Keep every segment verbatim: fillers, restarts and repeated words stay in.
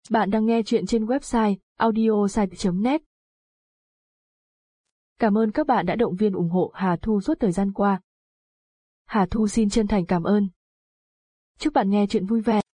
Bạn đang nghe chuyện trên website audiosite chấm net. Cảm ơn các bạn đã động viên ủng hộ Hà Thu suốt thời gian qua. Hà Thu xin chân thành cảm ơn. Chúc bạn nghe chuyện vui vẻ.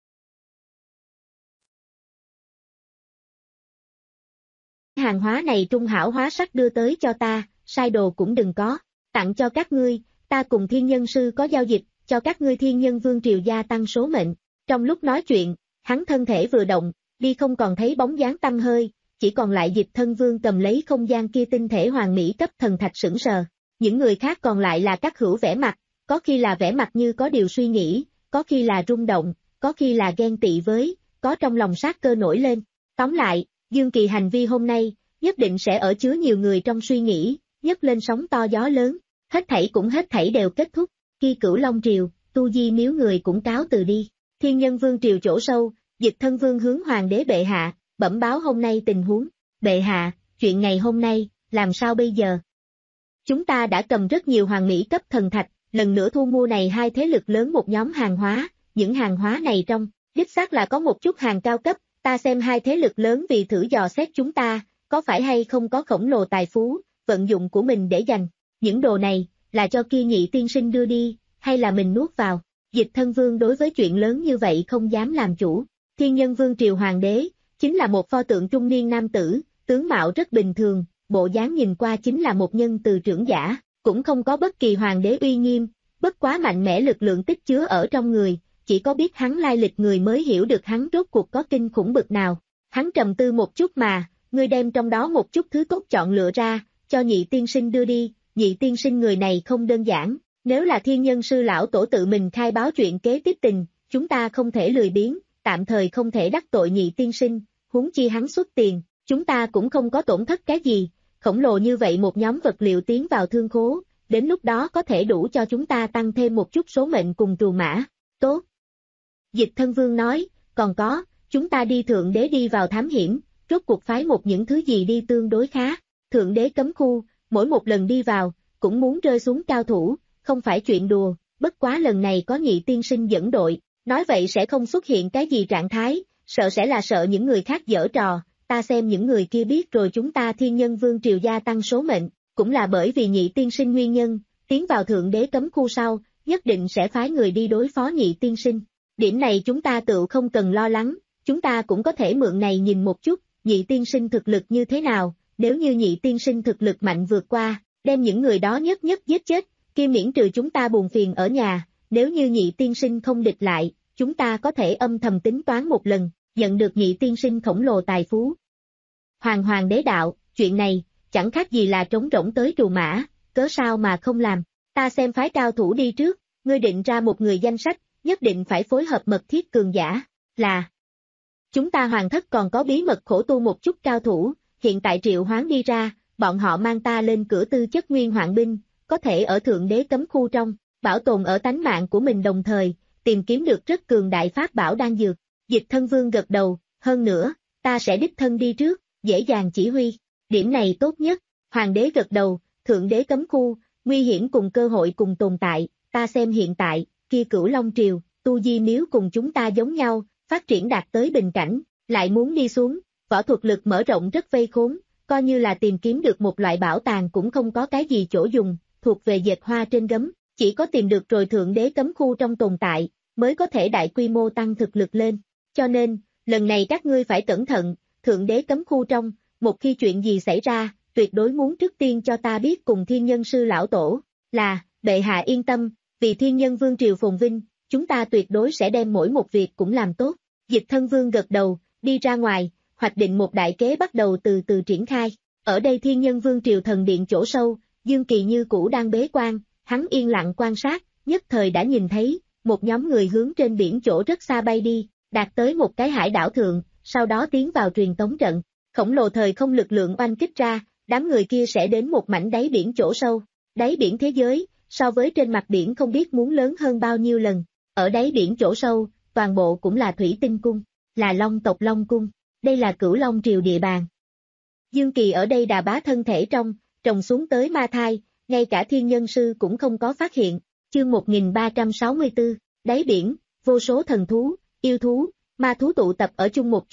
Hàng hóa này Trung Hảo Hóa Sắc đưa tới cho ta, sai đồ cũng đừng có, tặng cho các ngươi, ta cùng Thiên Nhân Sư có giao dịch, cho các ngươi Thiên Nhân Vương Triều gia tăng số mệnh. Trong lúc nói chuyện, hắn thân thể vừa động, đi không còn thấy bóng dáng tăm hơi, chỉ còn lại Dịch Thân Vương cầm lấy không gian kia tinh thể hoàng mỹ cấp thần thạch sững sờ. Những người khác còn lại là các hữu vẻ mặt, có khi là vẻ mặt như có điều suy nghĩ, có khi là rung động, có khi là ghen tị với, có trong lòng sát cơ nổi lên. Tóm lại, Dương Kỳ hành vi hôm nay, nhất định sẽ ở chứa nhiều người trong suy nghĩ, nhấc lên sóng to gió lớn, hết thảy cũng hết thảy đều kết thúc, khi Cửu Long Triều, Tu Di Miếu người cũng cáo từ đi. Thiên Nhân Vương Triều chỗ sâu, Dịch Thân Vương hướng Hoàng đế bệ hạ, bẩm báo hôm nay tình huống. Bệ hạ, chuyện ngày hôm nay, làm sao bây giờ? Chúng ta đã cầm rất nhiều hoàng mỹ cấp thần thạch, lần nữa thu mua này hai thế lực lớn một nhóm hàng hóa, những hàng hóa này trong, đích xác là có một chút hàng cao cấp, ta xem hai thế lực lớn vì thử dò xét chúng ta, có phải hay không có khổng lồ tài phú, vận dụng của mình để dành. Những đồ này, là cho kia Nhị tiên sinh đưa đi, hay là mình nuốt vào? Dịch Thân Vương đối với chuyện lớn như vậy không dám làm chủ. Thiên Nhân Vương Triều Hoàng đế, chính là một pho tượng trung niên nam tử, tướng mạo rất bình thường, bộ dáng nhìn qua chính là một nhân từ trưởng giả, cũng không có bất kỳ hoàng đế uy nghiêm, bất quá mạnh mẽ lực lượng tích chứa ở trong người, chỉ có biết hắn lai lịch người mới hiểu được hắn rốt cuộc có kinh khủng bực nào. Hắn trầm tư một chút mà, ngươi đem trong đó một chút thứ tốt chọn lựa ra, cho Nhị tiên sinh đưa đi. Nhị tiên sinh người này không đơn giản, nếu là Thiên Nhân Sư lão tổ tự mình khai báo chuyện kế tiếp tình, chúng ta không thể lười biếng, tạm thời không thể đắc tội Nhị tiên sinh, huống chi hắn xuất tiền, chúng ta cũng không có tổn thất cái gì, khổng lồ như vậy một nhóm vật liệu tiến vào thương khố, đến lúc đó có thể đủ cho chúng ta tăng thêm một chút số mệnh cùng trù mã. Tốt. Dịch Thân Vương nói, còn có, chúng ta đi Thượng Đế đi vào thám hiểm, rốt cuộc phái một những thứ gì đi tương đối khá. Thượng Đế cấm khu, mỗi một lần đi vào, cũng muốn rơi xuống cao thủ, không phải chuyện đùa, bất quá lần này có Nhị tiên sinh dẫn đội, nói vậy sẽ không xuất hiện cái gì trạng thái, sợ sẽ là sợ những người khác giở trò, ta xem những người kia biết rồi chúng ta Thiên Nhân Vương Triều gia tăng số mệnh, cũng là bởi vì Nhị tiên sinh nguyên nhân, tiến vào Thượng Đế cấm khu sau, nhất định sẽ phái người đi đối phó Nhị tiên sinh. Điểm này chúng ta tự không cần lo lắng, chúng ta cũng có thể mượn này nhìn một chút, Nhị tiên sinh thực lực như thế nào, nếu như Nhị tiên sinh thực lực mạnh vượt qua, đem những người đó nhất nhất giết chết, kia miễn trừ chúng ta buồn phiền ở nhà, nếu như Nhị tiên sinh không địch lại, chúng ta có thể âm thầm tính toán một lần, nhận được Nhị tiên sinh khổng lồ tài phú. Hoàng hoàng đế đạo, chuyện này, chẳng khác gì là trống rỗng tới trù mã, cớ sao mà không làm, ta xem phái cao thủ đi trước, ngươi định ra một người danh sách, nhất định phải phối hợp mật thiết cường giả, là chúng ta hoàng thất còn có bí mật khổ tu một chút cao thủ, hiện tại triệu hoán đi ra, bọn họ mang ta lên cửa tư chất nguyên hoạn binh, có thể ở Thượng Đế cấm khu trong, bảo tồn ở tánh mạng của mình đồng thời, tìm kiếm được rất cường đại pháp bảo đan dược. Dịch Thân Vương gật đầu, hơn nữa, ta sẽ đích thân đi trước, dễ dàng chỉ huy, điểm này tốt nhất. Hoàng đế gật đầu, Thượng Đế cấm khu, nguy hiểm cùng cơ hội cùng tồn tại, ta xem hiện tại, kia Cửu Long Triều, Tu Di Miếu cùng chúng ta giống nhau, phát triển đạt tới bình cảnh, lại muốn đi xuống, võ thuật lực mở rộng rất vây khốn, coi như là tìm kiếm được một loại bảo tàng cũng không có cái gì chỗ dùng, thuộc về dệt hoa trên gấm, chỉ có tìm được rồi Thượng Đế cấm khu trong tồn tại, mới có thể đại quy mô tăng thực lực lên, cho nên, lần này các ngươi phải cẩn thận, Thượng Đế cấm khu trong, một khi chuyện gì xảy ra, tuyệt đối muốn trước tiên cho ta biết cùng Thiên Nhân Sư lão tổ, là, bệ hạ yên tâm, vì Thiên Nhân Vương Triều phồn vinh, chúng ta tuyệt đối sẽ đem mỗi một việc cũng làm tốt. Dịch Thân Vương gật đầu, đi ra ngoài, hoạch định một đại kế bắt đầu từ từ triển khai. Ở đây Thiên Nhân Vương Triều thần điện chỗ sâu, Dương Kỳ như cũ đang bế quan, hắn yên lặng quan sát, nhất thời đã nhìn thấy, một nhóm người hướng trên biển chỗ rất xa bay đi, đạt tới một cái hải đảo thượng, sau đó tiến vào truyền tống trận. Khổng lồ thời không lực lượng oanh kích ra, đám người kia sẽ đến một mảnh đáy biển chỗ sâu. Đáy biển thế giới, so với trên mặt biển không biết muốn lớn hơn bao nhiêu lần. Ở đáy biển chỗ sâu, toàn bộ cũng là thủy tinh cung, là Long tộc Long cung, đây là Cửu Long Triều địa bàn. Dương Kỳ ở đây đà bá thân thể trong, trồng xuống tới ma thai, ngay cả Thiên Nhân Sư cũng không có phát hiện. Chương một nghìn ba trăm sáu mươi tư, đáy biển, vô số thần thú, yêu thú, ma thú tụ tập ở chung một chỗ,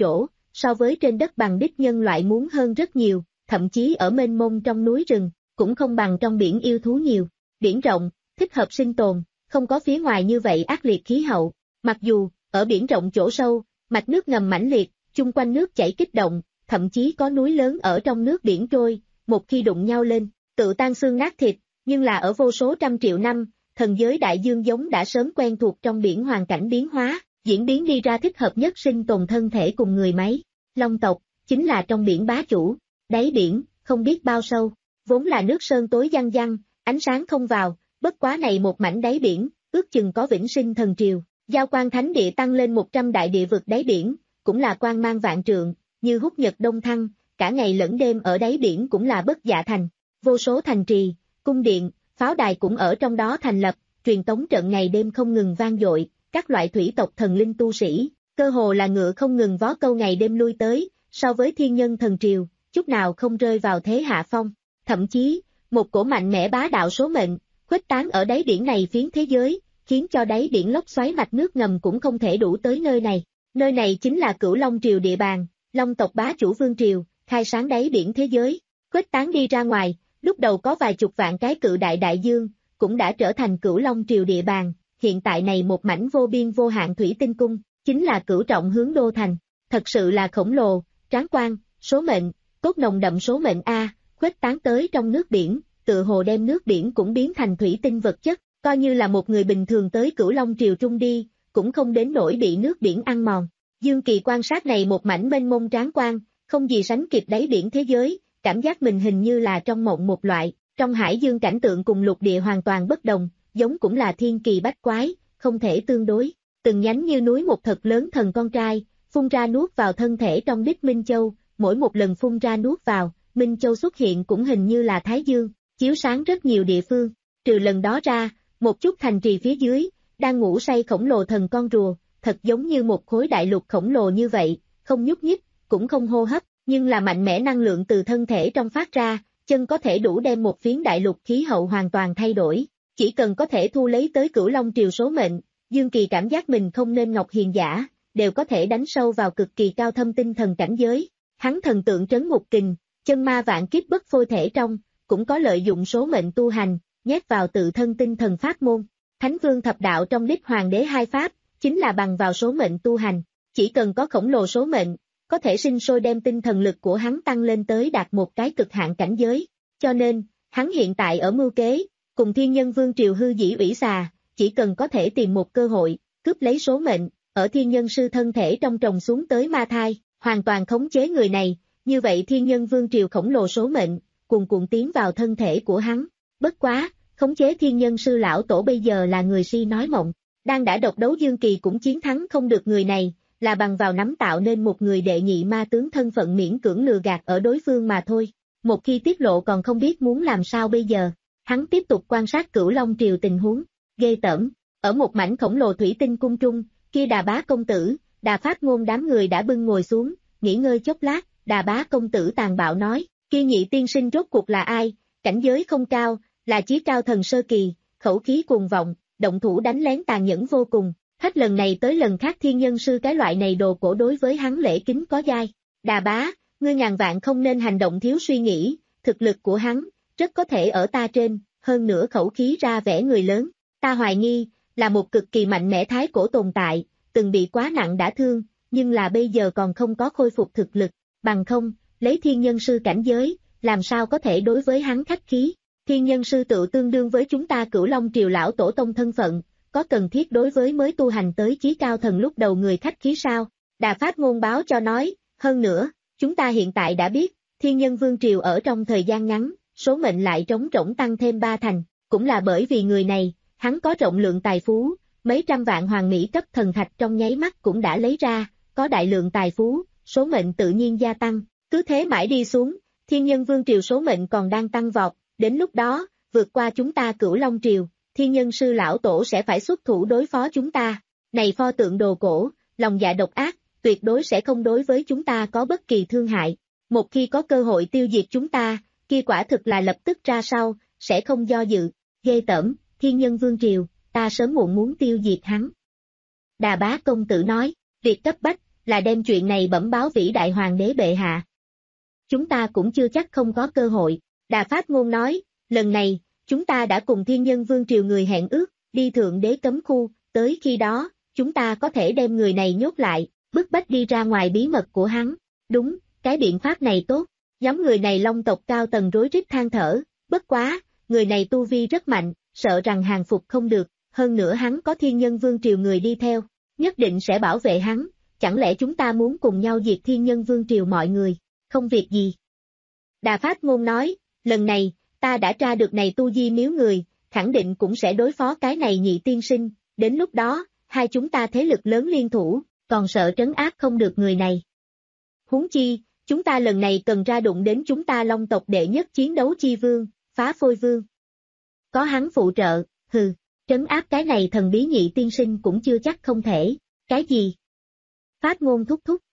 so với trên đất bằng đích nhân loại muốn hơn rất nhiều, thậm chí ở mênh mông trong núi rừng, cũng không bằng trong biển yêu thú nhiều. Biển rộng, thích hợp sinh tồn, không có phía ngoài như vậy ác liệt khí hậu. Mặc dù, ở biển rộng chỗ sâu, mạch nước ngầm mãnh liệt, chung quanh nước chảy kích động, thậm chí có núi lớn ở trong nước biển trôi, một khi đụng nhau lên, tự tan xương nát thịt, nhưng là ở vô số trăm triệu năm, thần giới đại dương giống đã sớm quen thuộc trong biển hoàn cảnh biến hóa, diễn biến đi ra thích hợp nhất sinh tồn thân thể cùng người máy. Long tộc, chính là trong biển bá chủ, đáy biển, không biết bao sâu, vốn là nước sơn tối giăng giăng, ánh sáng không vào, bất quá này một mảnh đáy biển, ước chừng có vĩnh sinh thần triều, giao quan thánh địa tăng lên một trăm đại địa vực đáy biển, cũng là quang mang vạn trượng, như hút nhật đông thăng, cả ngày lẫn đêm ở đáy biển cũng là bất dạ thành, vô số thành trì, cung điện, pháo đài cũng ở trong đó thành lập, truyền tống trận ngày đêm không ngừng vang dội, các loại thủy tộc thần linh tu sĩ, cơ hồ là ngựa không ngừng vó câu ngày đêm lui tới, so với thiên nhân thần triều, chút nào không rơi vào thế hạ phong, thậm chí, một cổ mạnh mẽ bá đạo số mệnh, khuếch tán ở đáy biển này phiến thế giới, khiến cho đáy biển lốc xoáy mạch nước ngầm cũng không thể đủ tới nơi này. Nơi này chính là Cửu Long Triều địa bàn, Long tộc bá chủ vương triều, khai sáng đáy biển thế giới, khuếch tán đi ra ngoài, lúc đầu có vài chục vạn cái cự đại đại dương, cũng đã trở thành Cửu Long Triều địa bàn, hiện tại này một mảnh vô biên vô hạn thủy tinh cung, chính là cửu trọng hướng đô thành, thật sự là khổng lồ, tráng quan, số mệnh, cốt nồng đậm số mệnh A, khuếch tán tới trong nước biển, tự hồ đem nước biển cũng biến thành thủy tinh vật chất, coi như là một người bình thường tới Cửu Long Triều Trung đi, cũng không đến nỗi bị nước biển ăn mòn. Dương Kỳ quan sát này một mảnh mênh mông tráng quan, không gì sánh kịp đáy biển thế giới, cảm giác mình hình như là trong mộng một loại, trong hải dương cảnh tượng cùng lục địa hoàn toàn bất đồng, giống cũng là thiên kỳ bách quái, không thể tương đối. Từng nhánh như núi một thật lớn thần con trai, phun ra nuốt vào thân thể trong đích Minh Châu, mỗi một lần phun ra nuốt vào, Minh Châu xuất hiện cũng hình như là Thái Dương, chiếu sáng rất nhiều địa phương. Trừ lần đó ra, một chút thành trì phía dưới, đang ngủ say khổng lồ thần con rùa, thật giống như một khối đại lục khổng lồ như vậy, không nhúc nhích, cũng không hô hấp, nhưng là mạnh mẽ năng lượng từ thân thể trong phát ra, chân có thể đủ đem một phiến đại lục khí hậu hoàn toàn thay đổi. Chỉ cần có thể thu lấy tới Cửu Long Triều số mệnh, Dương Kỳ cảm giác mình không nên ngọc hiền giả, đều có thể đánh sâu vào cực kỳ cao thâm tinh thần cảnh giới. Hắn thần tượng trấn ngục kình, chân ma vạn kiếp bất phôi thể trong, cũng có lợi dụng số mệnh tu hành, nhét vào tự thân tinh thần pháp môn. Thánh Vương thập đạo trong đích hoàng đế hai pháp, chính là bằng vào số mệnh tu hành. Chỉ cần có khổng lồ số mệnh, có thể sinh sôi đem tinh thần lực của hắn tăng lên tới đạt một cái cực hạn cảnh giới. Cho nên, hắn hiện tại ở mưu kế, cùng thiên nhân vương triều hư dĩ ủy xà, chỉ cần có thể tìm một cơ hội, cướp lấy số mệnh, ở thiên nhân sư thân thể trong trồng xuống tới ma thai, hoàn toàn khống chế người này, như vậy thiên nhân vương triều khổng lồ số mệnh, cuồn cuộn tiến vào thân thể của hắn. Bất quá, khống chế thiên nhân sư lão tổ bây giờ là người si nói mộng, đang đã độc đấu Dương Kỳ cũng chiến thắng không được người này, là bằng vào nắm tạo nên một người đệ nhị ma tướng thân phận miễn cưỡng lừa gạt ở đối phương mà thôi. Một khi tiết lộ còn không biết muốn làm sao bây giờ. Hắn tiếp tục quan sát Cửu Long Triều tình huống, ghê tởm, ở một mảnh khổng lồ thủy tinh cung trung, kia Đà Bá công tử, Đà Phát Ngôn đám người đã bưng ngồi xuống, nghỉ ngơi chốc lát, Đà Bá công tử tàn bạo nói, kia nhị tiên sinh rốt cuộc là ai, cảnh giới không cao, là chí cao thần sơ kỳ, khẩu khí cuồng vọng, động thủ đánh lén tàn nhẫn vô cùng, hết lần này tới lần khác thiên nhân sư cái loại này đồ cổ đối với hắn lễ kính có dai. Đà Bá, ngươi ngàn vạn không nên hành động thiếu suy nghĩ, thực lực của hắn, rất có thể ở ta trên, hơn nữa khẩu khí ra vẻ người lớn, ta hoài nghi, là một cực kỳ mạnh mẽ thái cổ tồn tại, từng bị quá nặng đã thương, nhưng là bây giờ còn không có khôi phục thực lực, bằng không, lấy thiên nhân sư cảnh giới, làm sao có thể đối với hắn khách khí, thiên nhân sư tự tương đương với chúng ta Cửu Long Triều lão tổ tông thân phận, có cần thiết đối với mới tu hành tới chí cao thần lúc đầu người khách khí sao? Đà Phát Ngôn báo cho nói, hơn nữa, chúng ta hiện tại đã biết, thiên nhân vương triều ở trong thời gian ngắn, số mệnh lại trống rỗng tăng thêm ba thành, cũng là bởi vì người này, hắn có rộng lượng tài phú, mấy trăm vạn hoàng mỹ cấp thần thạch trong nháy mắt cũng đã lấy ra, có đại lượng tài phú, số mệnh tự nhiên gia tăng, cứ thế mãi đi xuống, thiên nhân vương triều số mệnh còn đang tăng vọt, đến lúc đó, vượt qua chúng ta Cửu Long Triều, thiên nhân sư lão tổ sẽ phải xuất thủ đối phó chúng ta, này pho tượng đồ cổ, lòng dạ độc ác, tuyệt đối sẽ không đối với chúng ta có bất kỳ thương hại, một khi có cơ hội tiêu diệt chúng ta, kia quả thực là lập tức ra sau, sẽ không do dự, ghê tởm, thiên nhân vương triều, ta sớm muộn muốn tiêu diệt hắn. Đà Bá công tử nói, việc cấp bách, là đem chuyện này bẩm báo vĩ đại hoàng đế bệ hạ. Chúng ta cũng chưa chắc không có cơ hội. Đà Phát Ngôn nói, lần này, chúng ta đã cùng Thiên Nhân Vương triều người hẹn ước, đi thượng đế cấm khu, tới khi đó, chúng ta có thể đem người này nhốt lại, bức bách đi ra ngoài bí mật của hắn. Đúng, cái biện pháp này tốt. Nhóm người này Long tộc cao tầng rối rít than thở, bất quá, người này tu vi rất mạnh, sợ rằng hàng phục không được, hơn nữa hắn có Thiên Nhân Vương triều người đi theo, nhất định sẽ bảo vệ hắn, chẳng lẽ chúng ta muốn cùng nhau diệt Thiên Nhân Vương triều mọi người, không việc gì. Đà Phát Ngôn nói, lần này, ta đã tra được này tu di miếu người, khẳng định cũng sẽ đối phó cái này nhị tiên sinh, đến lúc đó, hai chúng ta thế lực lớn liên thủ, còn sợ trấn áp không được người này. Huống chi, chúng ta lần này cần ra đụng đến chúng ta Long tộc đệ nhất chiến đấu chi vương, Phá Phôi Vương. Có hắn phụ trợ, hừ, trấn áp cái này thần bí nhị tiên sinh cũng chưa chắc không thể, cái gì? Phát Ngôn thúc thúc.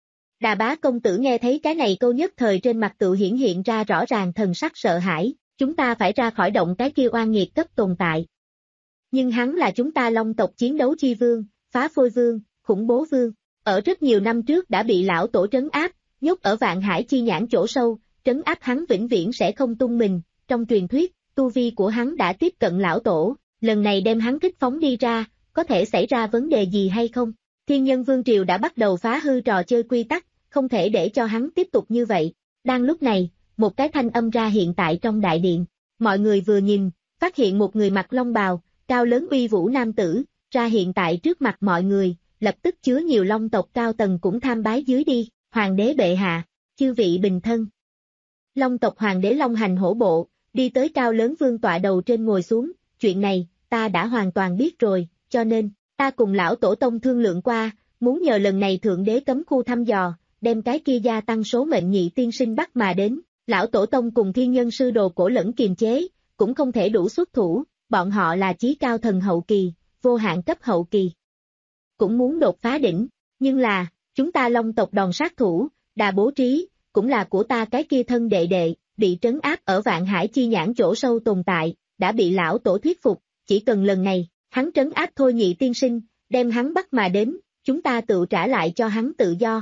Đà Bá công tử nghe thấy cái này câu nhất thời trên mặt tự hiển hiện ra rõ ràng thần sắc sợ hãi, chúng ta phải ra khỏi động cái kia oan nghiệt cấp tồn tại. Nhưng hắn là chúng ta Long tộc chiến đấu chi vương, Phá Phôi Vương, khủng bố vương, ở rất nhiều năm trước đã bị lão tổ trấn áp, nhốt ở Vạn Hải chi nhãn chỗ sâu, trấn áp hắn vĩnh viễn sẽ không tung mình, trong truyền thuyết, tu vi của hắn đã tiếp cận lão tổ, lần này đem hắn kích phóng đi ra, có thể xảy ra vấn đề gì hay không? Thiên Nhân Vương triều đã bắt đầu phá hư trò chơi quy tắc, không thể để cho hắn tiếp tục như vậy. Đang lúc này, một cái thanh âm ra hiện tại trong đại điện, mọi người vừa nhìn, phát hiện một người mặc long bào, cao lớn uy vũ nam tử, ra hiện tại trước mặt mọi người, lập tức chứa nhiều Long tộc cao tầng cũng tham bái dưới đi, hoàng đế bệ hạ, chư vị bình thân. Long tộc hoàng đế Long Hành hổ bộ, đi tới cao lớn vương tọa đầu trên ngồi xuống, chuyện này, ta đã hoàn toàn biết rồi, cho nên, ta cùng lão tổ tông thương lượng qua, muốn nhờ lần này thượng đế cấm khu thăm dò, đem cái kia gia tăng số mệnh nhị tiên sinh bắt mà đến, lão tổ tông cùng thiên nhân sư đồ cổ lẫn kiềm chế, cũng không thể đủ xuất thủ, bọn họ là chí cao thần hậu kỳ, vô hạn cấp hậu kỳ. Cũng muốn đột phá đỉnh, nhưng là, chúng ta Long tộc đòn sát thủ, đà bố trí, cũng là của ta cái kia thân đệ đệ, bị trấn áp ở Vạn Hải chi nhãn chỗ sâu tồn tại, đã bị lão tổ thuyết phục, chỉ cần lần này, hắn trấn áp thôi nhị tiên sinh, đem hắn bắt mà đến, chúng ta tự trả lại cho hắn tự do.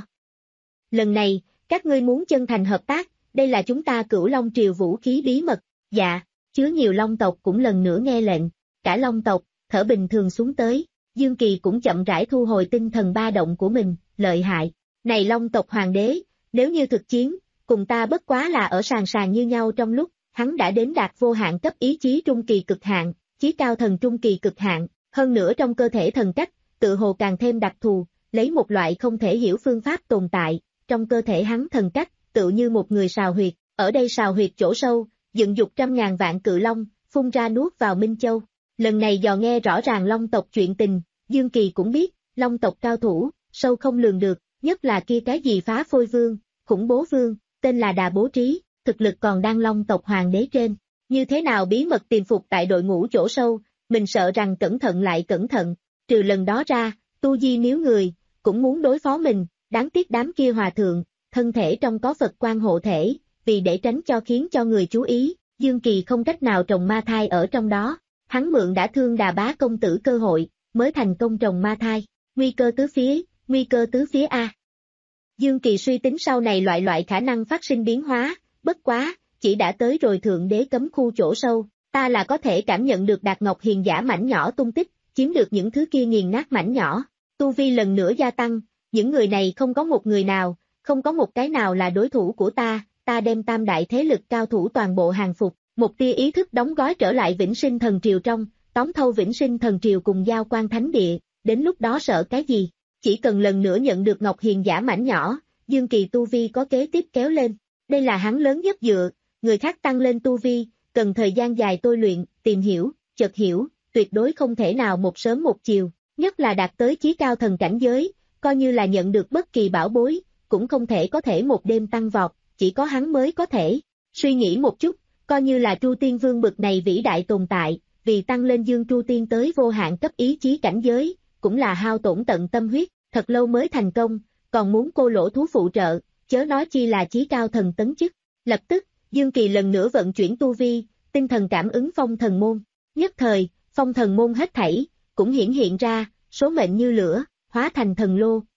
Lần này, các ngươi muốn chân thành hợp tác, đây là chúng ta Cửu Long triều vũ khí bí mật, dạ, chứa nhiều Long tộc cũng lần nữa nghe lệnh, cả Long tộc, thở bình thường xuống tới, Dương Kỳ cũng chậm rãi thu hồi tinh thần ba động của mình, lợi hại, này Long tộc hoàng đế, nếu như thực chiến, cùng ta bất quá là ở sàn sàn như nhau trong lúc, hắn đã đến đạt vô hạn cấp ý chí trung kỳ cực hạn, chí cao thần trung kỳ cực hạn, hơn nữa trong cơ thể thần cách, tự hồ càng thêm đặc thù, lấy một loại không thể hiểu phương pháp tồn tại, trong cơ thể hắn thần cách, tự như một người sào huyệt, ở đây sào huyệt chỗ sâu, dựng dục trăm ngàn vạn cự long, phun ra nuốt vào Minh Châu. Lần này dò nghe rõ ràng Long tộc chuyện tình, Dương Kỳ cũng biết, Long tộc cao thủ, sâu không lường được, nhất là kia cái gì Phá Phôi Vương, khủng bố vương, tên là Đà Bố Trí, thực lực còn đang Long tộc hoàng đế trên. Như thế nào bí mật tìm phục tại đội ngũ chỗ sâu, mình sợ rằng cẩn thận lại cẩn thận, trừ lần đó ra, tu di miếu người, cũng muốn đối phó mình, đáng tiếc đám kia hòa thượng, thân thể trong có Phật quan hộ thể, vì để tránh cho khiến cho người chú ý, Dương Kỳ không cách nào trồng ma thai ở trong đó, hắn mượn đã thương Đà Bá công tử cơ hội, mới thành công trồng ma thai, nguy cơ tứ phía, nguy cơ tứ phía A. Dương Kỳ suy tính sau này loại loại khả năng phát sinh biến hóa, bất quá, chỉ đã tới rồi thượng đế cấm khu chỗ sâu, ta là có thể cảm nhận được Đạt Ngọc Hiền giả mảnh nhỏ tung tích, chiếm được những thứ kia nghiền nát mảnh nhỏ, tu vi lần nữa gia tăng, những người này không có một người nào, không có một cái nào là đối thủ của ta, ta đem tam đại thế lực cao thủ toàn bộ hàng phục, một tia ý thức đóng gói trở lại Vĩnh Sinh Thần Triều trong, tóm thâu Vĩnh Sinh Thần Triều cùng Giao Quan Thánh Địa, đến lúc đó sợ cái gì, chỉ cần lần nữa nhận được Ngọc Hiền giả mảnh nhỏ, Dương Kỳ tu vi có kế tiếp kéo lên, đây là hắn lớn nhất dựa, người khác tăng lên tu vi, cần thời gian dài tôi luyện, tìm hiểu, chợt hiểu, tuyệt đối không thể nào một sớm một chiều, nhất là đạt tới chí cao thần cảnh giới, coi như là nhận được bất kỳ bảo bối, cũng không thể có thể một đêm tăng vọt, chỉ có hắn mới có thể. Suy nghĩ một chút, coi như là Tru Tiên Vương bực này vĩ đại tồn tại, vì tăng lên Dương Tru Tiên tới vô hạn cấp ý chí cảnh giới, cũng là hao tổn tận tâm huyết, thật lâu mới thành công, còn muốn cô lỗ thú phụ trợ, chớ nói chi là chí cao thần tấn chức. Lập tức, Dương Kỳ lần nữa vận chuyển tu vi, tinh thần cảm ứng phong thần môn. Nhất thời, phong thần môn hết thảy, cũng hiển hiện ra, số mệnh như lửa, hóa thành thần lô,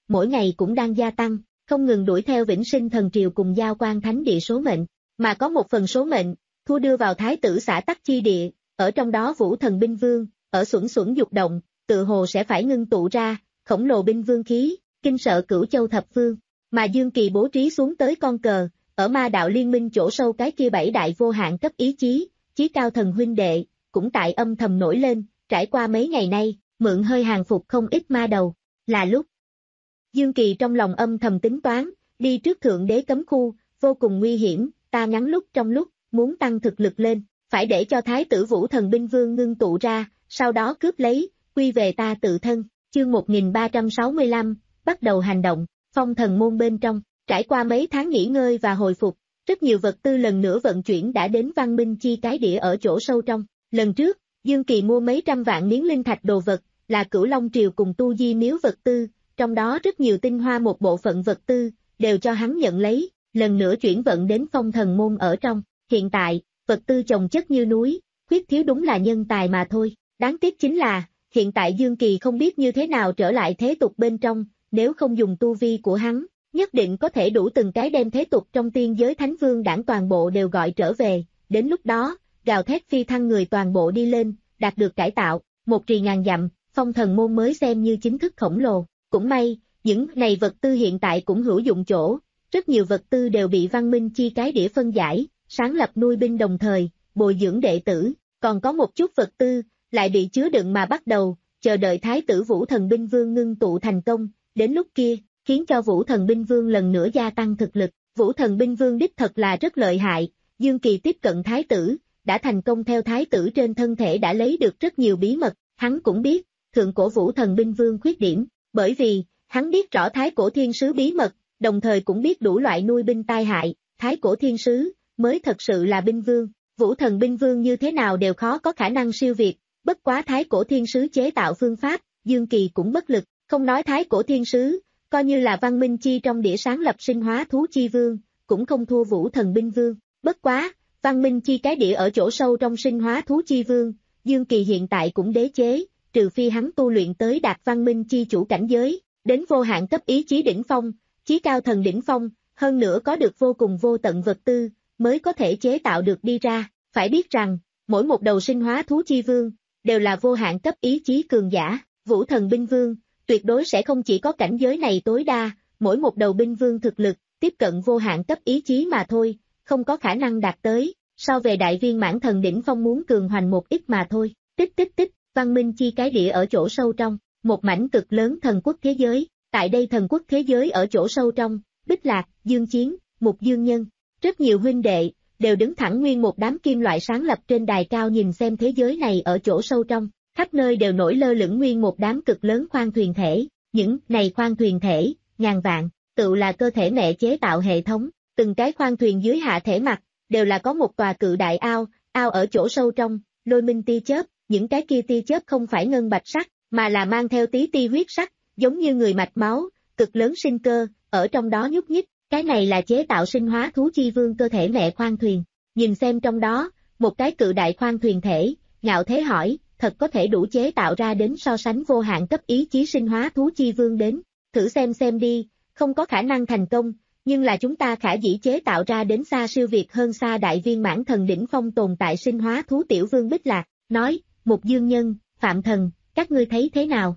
mỗi ngày cũng đang gia tăng, không ngừng đuổi theo vĩnh sinh thần triều cùng giao quan thánh địa số mệnh, mà có một phần số mệnh, thu đưa vào thái tử xã Tắc Chi Địa, ở trong đó Vũ Thần Binh Vương, ở xuẩn xuẩn dục động, tự hồ sẽ phải ngưng tụ ra, khổng lồ binh vương khí, kinh sợ cửu châu thập phương, mà Dương Kỳ bố trí xuống tới con cờ, ở ma đạo liên minh chỗ sâu cái kia bảy đại vô hạn cấp ý chí, chí cao thần huynh đệ, cũng tại âm thầm nổi lên, trải qua mấy ngày nay, mượn hơi hàng phục không ít ma đầu, là lúc. Dương Kỳ trong lòng âm thầm tính toán, đi trước thượng đế cấm khu, vô cùng nguy hiểm, ta ngắn lúc trong lúc, muốn tăng thực lực lên, phải để cho thái tử Vũ Thần Binh Vương ngưng tụ ra, sau đó cướp lấy, quy về ta tự thân, chương một nghìn ba trăm sáu mươi lăm, bắt đầu hành động, phong thần môn bên trong, trải qua mấy tháng nghỉ ngơi và hồi phục, rất nhiều vật tư lần nữa vận chuyển đã đến văn minh chi cái địa ở chỗ sâu trong, lần trước, Dương Kỳ mua mấy trăm vạn miếng linh thạch đồ vật, là Cửu Long Triều cùng tu di miếu vật tư, trong đó rất nhiều tinh hoa một bộ phận vật tư, đều cho hắn nhận lấy, lần nữa chuyển vận đến phong thần môn ở trong, hiện tại, vật tư chồng chất như núi, khuyết thiếu đúng là nhân tài mà thôi, đáng tiếc chính là, hiện tại Dương Kỳ không biết như thế nào trở lại thế tục bên trong, nếu không dùng tu vi của hắn, nhất định có thể đủ từng cái đem thế tục trong tiên giới thánh vương đảng toàn bộ đều gọi trở về, đến lúc đó, gào thét phi thăng người toàn bộ đi lên, đạt được cải tạo, một trì ngàn dặm, phong thần môn mới xem như chính thức khổng lồ, cũng may, những này vật tư hiện tại cũng hữu dụng chỗ, rất nhiều vật tư đều bị văn minh chi cái đĩa phân giải, sáng lập nuôi binh đồng thời, bồi dưỡng đệ tử, còn có một chút vật tư, lại bị chứa đựng mà bắt đầu, chờ đợi thái tử Vũ Thần Binh Vương ngưng tụ thành công, đến lúc kia, khiến cho Vũ Thần Binh Vương lần nữa gia tăng thực lực, Vũ Thần Binh Vương đích thật là rất lợi hại, Dương Kỳ tiếp cận thái tử, đã thành công theo thái tử trên thân thể đã lấy được rất nhiều bí mật, hắn cũng biết, thượng cổ Vũ Thần Binh Vương khuyết điểm, bởi vì, hắn biết rõ thái cổ thiên sứ bí mật, đồng thời cũng biết đủ loại nuôi binh tai hại, thái cổ thiên sứ, mới thật sự là binh vương, Vũ Thần Binh Vương như thế nào đều khó có khả năng siêu việt, bất quá thái cổ thiên sứ chế tạo phương pháp, Dương Kỳ cũng bất lực, không nói thái cổ thiên sứ, coi như là văn minh chi trong đĩa sáng lập sinh hóa thú chi vương, cũng không thua Vũ Thần Binh Vương, bất quá, văn minh chi cái đĩa ở chỗ sâu trong sinh hóa thú chi vương, Dương Kỳ hiện tại cũng đế chế, trừ phi hắn tu luyện tới đạt văn minh chi chủ cảnh giới, đến vô hạn cấp ý chí đỉnh phong, chí cao thần đỉnh phong, hơn nữa có được vô cùng vô tận vật tư, mới có thể chế tạo được đi ra, phải biết rằng, mỗi một đầu sinh hóa thú chi vương, đều là vô hạn cấp ý chí cường giả, Vũ Thần Binh Vương, tuyệt đối sẽ không chỉ có cảnh giới này tối đa, mỗi một đầu binh vương thực lực, tiếp cận vô hạn cấp ý chí mà thôi, không có khả năng đạt tới, so về đại viên mãn thần đỉnh phong muốn cường hoành một ít mà thôi, tích tích tích, văn minh chi cái địa ở chỗ sâu trong, một mảnh cực lớn thần quốc thế giới, tại đây thần quốc thế giới ở chỗ sâu trong, Bích Lạc, Dương Chiến, Mục Dương Nhân, rất nhiều huynh đệ, đều đứng thẳng nguyên một đám kim loại sáng lập trên đài cao nhìn xem thế giới này ở chỗ sâu trong, khắp nơi đều nổi lơ lửng nguyên một đám cực lớn khoang thuyền thể, những này khoang thuyền thể, ngàn vạn, tự là cơ thể mẹ chế tạo hệ thống, từng cái khoang thuyền dưới hạ thể mặt, đều là có một tòa cự đại ao, ao ở chỗ sâu trong, lôi minh tia chớp, những cái kia tia chớp không phải ngân bạch sắc, mà là mang theo tí ti huyết sắc, giống như người mạch máu, cực lớn sinh cơ, ở trong đó nhúc nhích, cái này là chế tạo sinh hóa thú chi vương cơ thể mẹ khoang thuyền, nhìn xem trong đó, một cái cự đại khoang thuyền thể, ngạo thế hỏi, thật có thể đủ chế tạo ra đến so sánh vô hạn cấp ý chí sinh hóa thú chi vương đến, thử xem xem đi, không có khả năng thành công, nhưng là chúng ta khả dĩ chế tạo ra đến xa siêu việt hơn xa đại viên mãn thần đỉnh phong tồn tại sinh hóa thú tiểu vương Bích Lạc, nói, Mục Dương Nhân, Phạm Thần, các ngươi thấy thế nào?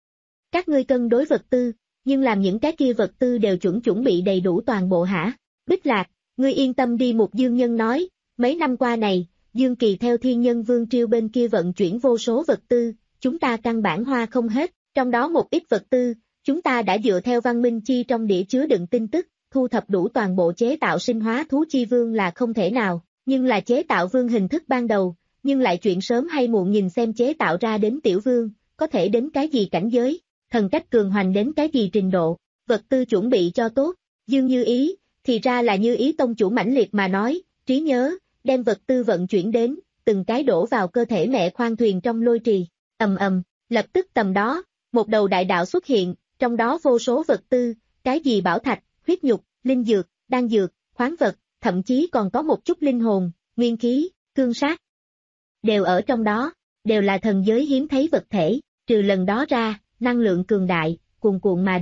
Các ngươi cân đối vật tư, nhưng làm những cái kia vật tư đều chuẩn chuẩn bị đầy đủ toàn bộ hả? Bích Lạc, ngươi yên tâm đi Mục Dương Nhân nói, mấy năm qua này, Dương Kỳ theo Thiên Nhân Vương Triều bên kia vận chuyển vô số vật tư, chúng ta căn bản hoa không hết, trong đó một ít vật tư, chúng ta đã dựa theo văn minh chi trong đĩa chứa đựng tin tức, thu thập đủ toàn bộ chế tạo sinh hóa thú chi vương là không thể nào, nhưng là chế tạo vương hình thức ban đầu, nhưng lại chuyện sớm hay muộn nhìn xem chế tạo ra đến tiểu vương, có thể đến cái gì cảnh giới, thần cách cường hoành đến cái gì trình độ, vật tư chuẩn bị cho tốt, Dương Như Ý, thì ra là Như Ý tông chủ mãnh liệt mà nói, trí nhớ, đem vật tư vận chuyển đến, từng cái đổ vào cơ thể mẹ khoang thuyền trong lôi trì, ầm ầm, lập tức tầm đó, một đầu đại đạo xuất hiện, trong đó vô số vật tư, cái gì bảo thạch, huyết nhục, linh dược, đan dược, khoáng vật, thậm chí còn có một chút linh hồn, nguyên khí, cương sát. Đều ở trong đó, đều là thần giới hiếm thấy vật thể, trừ lần đó ra, năng lượng cường đại, cuồn cuộn mà đến,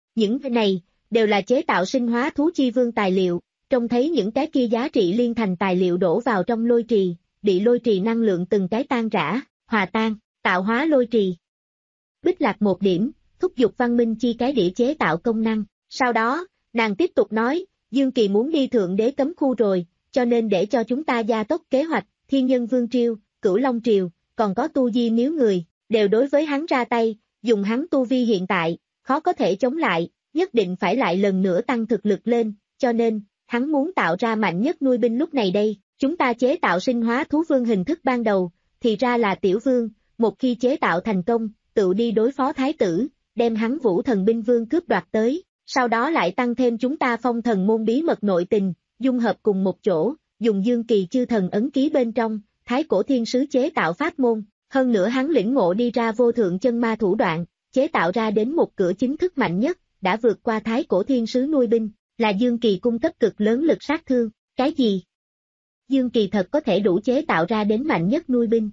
Những này, đều là chế tạo sinh hóa thú chi vương tài liệu, trông thấy những cái kia giá trị liên thành tài liệu đổ vào trong lôi trì, bị lôi trì năng lượng từng cái tan rã, hòa tan, tạo hóa lôi trì. Bích Lạc một điểm, thúc giục văn minh chi cái đĩa chế tạo công năng, sau đó, nàng tiếp tục nói, Dương Kỳ muốn đi thượng đế cấm khu rồi, cho nên để cho chúng ta gia tốc kế hoạch, Thiên Nhân Vương Triều, Cửu Long Triều, còn có tu di miếu người, đều đối với hắn ra tay, dùng hắn tu vi hiện tại, khó có thể chống lại, nhất định phải lại lần nữa tăng thực lực lên, cho nên, hắn muốn tạo ra mạnh nhất nuôi binh lúc này đây, chúng ta chế tạo sinh hóa thú vương hình thức ban đầu, thì ra là tiểu vương, một khi chế tạo thành công, tự đi đối phó thái tử, đem hắn vũ thần binh vương cướp đoạt tới, sau đó lại tăng thêm chúng ta phong thần môn bí mật nội tình, dung hợp cùng một chỗ, dùng Dương Kỳ chư thần ấn ký bên trong, thái cổ thiên sứ chế tạo pháp môn, hơn nữa hắn lĩnh ngộ đi ra vô thượng chân ma thủ đoạn, chế tạo ra đến một cửa chính thức mạnh nhất, đã vượt qua thái cổ thiên sứ nuôi binh, là Dương Kỳ cung cấp cực lớn lực sát thương, cái gì? Dương Kỳ thật có thể đủ chế tạo ra đến mạnh nhất nuôi binh.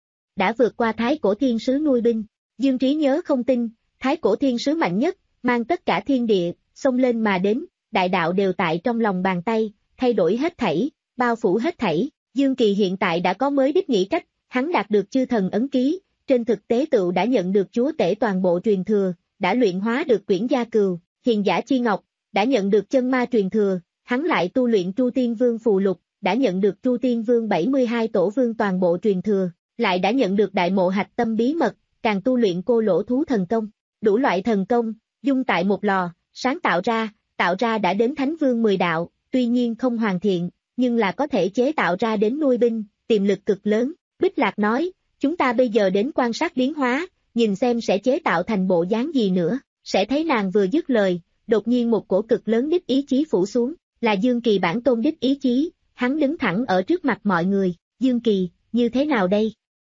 Đã vượt qua thái cổ thiên sứ nuôi binh, Dương Trí nhớ không tin, thái cổ thiên sứ mạnh nhất, mang tất cả thiên địa, xông lên mà đến, đại đạo đều tại trong lòng bàn tay, thay đổi hết thảy, bao phủ hết thảy, Dương Kỳ hiện tại đã có mới đích nghĩ cách, hắn đạt được chư thần ấn ký, trên thực tế tựu đã nhận được chúa tể toàn bộ truyền thừa, đã luyện hóa được quyển gia cừu, hiền giả chi ngọc, đã nhận được chân ma truyền thừa, hắn lại tu luyện Tru Tiên Vương phù lục, đã nhận được Tru Tiên Vương bảy mươi hai tổ vương toàn bộ truyền thừa, lại đã nhận được đại mộ hạch tâm bí mật, càng tu luyện cô lỗ thú thần công, đủ loại thần công, dung tại một lò, sáng tạo ra, tạo ra đã đến Thánh Vương mười đạo, tuy nhiên không hoàn thiện, nhưng là có thể chế tạo ra đến nuôi binh, tiềm lực cực lớn. Bích Lạc nói, chúng ta bây giờ đến quan sát biến hóa, nhìn xem sẽ chế tạo thành bộ dáng gì nữa, sẽ thấy nàng vừa dứt lời, đột nhiên một cổ cực lớn đích ý chí phủ xuống, là Dương Kỳ bản tôn đích ý chí, hắn đứng thẳng ở trước mặt mọi người, Dương Kỳ, như thế nào đây?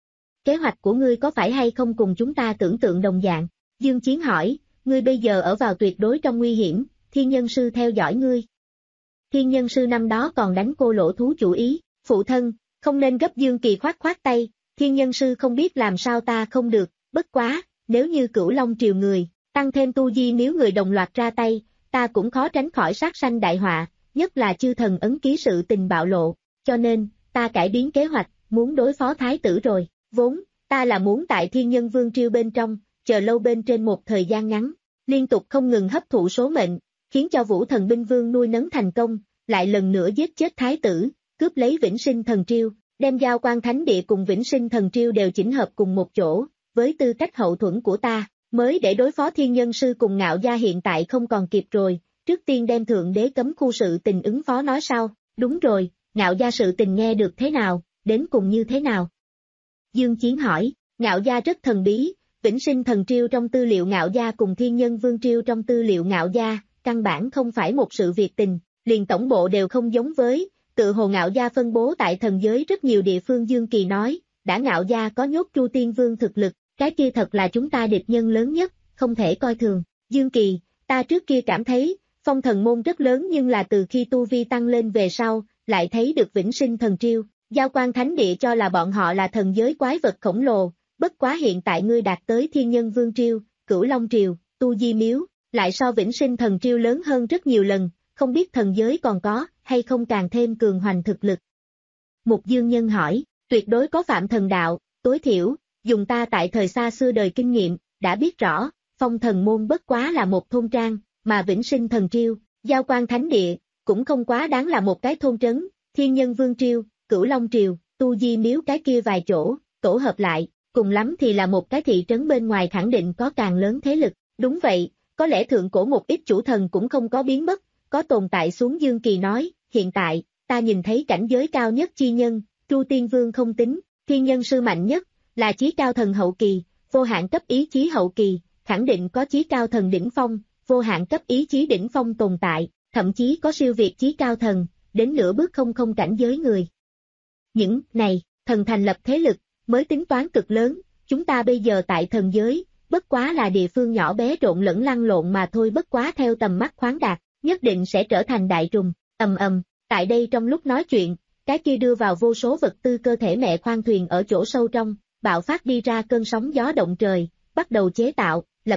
Kế hoạch của ngươi có phải hay không cùng chúng ta tưởng tượng đồng dạng? Dương Chiến hỏi, ngươi bây giờ ở vào tuyệt đối trong nguy hiểm, Thiên Nhân Sư theo dõi ngươi. Thiên Nhân Sư năm đó còn đánh cô lỗ thú chủ ý, phụ thân, không nên gấp. Dương Kỳ khoát khoát tay, Thiên Nhân Sư không biết làm sao ta không được, bất quá, nếu như Cửu Long Triều người, tăng thêm tu di nếu người đồng loạt ra tay, ta cũng khó tránh khỏi sát sanh đại họa, nhất là chư thần ấn ký sự tình bạo lộ, cho nên, ta cải biến kế hoạch, muốn đối phó thái tử rồi, vốn, ta là muốn tại Thiên Nhân Vương Triều bên trong, chờ lâu bên trên một thời gian ngắn, liên tục không ngừng hấp thụ số mệnh, khiến cho vũ thần binh vương nuôi nấng thành công, lại lần nữa giết chết thái tử, cướp lấy vĩnh sinh thần triêu, đem Giao Quan Thánh Địa cùng vĩnh sinh thần triêu đều chỉnh hợp cùng một chỗ, với tư cách hậu thuẫn của ta, mới để đối phó Thiên Nhân Sư cùng Ngạo Gia hiện tại không còn kịp rồi, trước tiên đem thượng đế cấm khu sự tình ứng phó nói sau, đúng rồi, Ngạo Gia sự tình nghe được thế nào, đến cùng như thế nào? Dương Chiến hỏi, Ngạo Gia rất thần bí, vĩnh sinh thần triêu trong tư liệu Ngạo Gia cùng Thiên Nhân Vương Triêu trong tư liệu Ngạo Gia, căn bản không phải một sự việc tình, liền tổng bộ đều không giống với, tự hồ Ngạo Gia phân bố tại thần giới rất nhiều địa phương. Dương Kỳ nói, đã Ngạo Gia có nhốt Tru Tiên Vương thực lực, cái kia thật là chúng ta địch nhân lớn nhất, không thể coi thường. Dương Kỳ, ta trước kia cảm thấy, phong thần môn rất lớn nhưng là từ khi tu vi tăng lên về sau, lại thấy được vĩnh sinh thần triêu, Giao Quan Thánh Địa cho là bọn họ là thần giới quái vật khổng lồ, bất quá hiện tại ngươi đạt tới Thiên Nhân Vương Triều, Cửu Long Triều, Tu Di Miếu, lại so vĩnh sinh thần triêu lớn hơn rất nhiều lần, không biết thần giới còn có, hay không càng thêm cường hoành thực lực. Mục Dương Nhân hỏi, tuyệt đối có phạm thần đạo, tối thiểu, dùng ta tại thời xa xưa đời kinh nghiệm, đã biết rõ, phong thần môn bất quá là một thôn trang, mà vĩnh sinh thần triêu, Giao Quan Thánh Địa, cũng không quá đáng là một cái thôn trấn, Thiên Nhân Vương Triều, Cửu Long Triều, Tu Di Miếu cái kia vài chỗ, tổ hợp lại, cùng lắm thì là một cái thị trấn bên ngoài khẳng định có càng lớn thế lực, đúng vậy, có lẽ thượng cổ một ít chủ thần cũng không có biến mất, có tồn tại xuống. Dương Kỳ nói, hiện tại, ta nhìn thấy cảnh giới cao nhất chi nhân, Tru Tiên Vương không tính, Thiên Nhân Sư mạnh nhất, là chí cao thần hậu kỳ, vô hạn cấp ý chí hậu kỳ, khẳng định có chí cao thần đỉnh phong, vô hạn cấp ý chí đỉnh phong tồn tại, thậm chí có siêu việt chí cao thần, đến nửa bước không không cảnh giới người. Những này, thần thành lập thế lực, mới tính toán cực lớn, chúng ta bây giờ tại thần giới, bất quá là địa phương nhỏ bé trộn lẫn lăn lộn mà thôi, bất quá theo tầm mắt khoáng đạt, nhất định sẽ trở thành đại trùng, ầm ầm, tại đây trong lúc nói chuyện, cái kia đưa vào vô số vật tư cơ thể mẹ khoang thuyền ở chỗ sâu trong, bạo phát đi ra cơn sóng gió động trời, bắt đầu chế tạo, lập tức,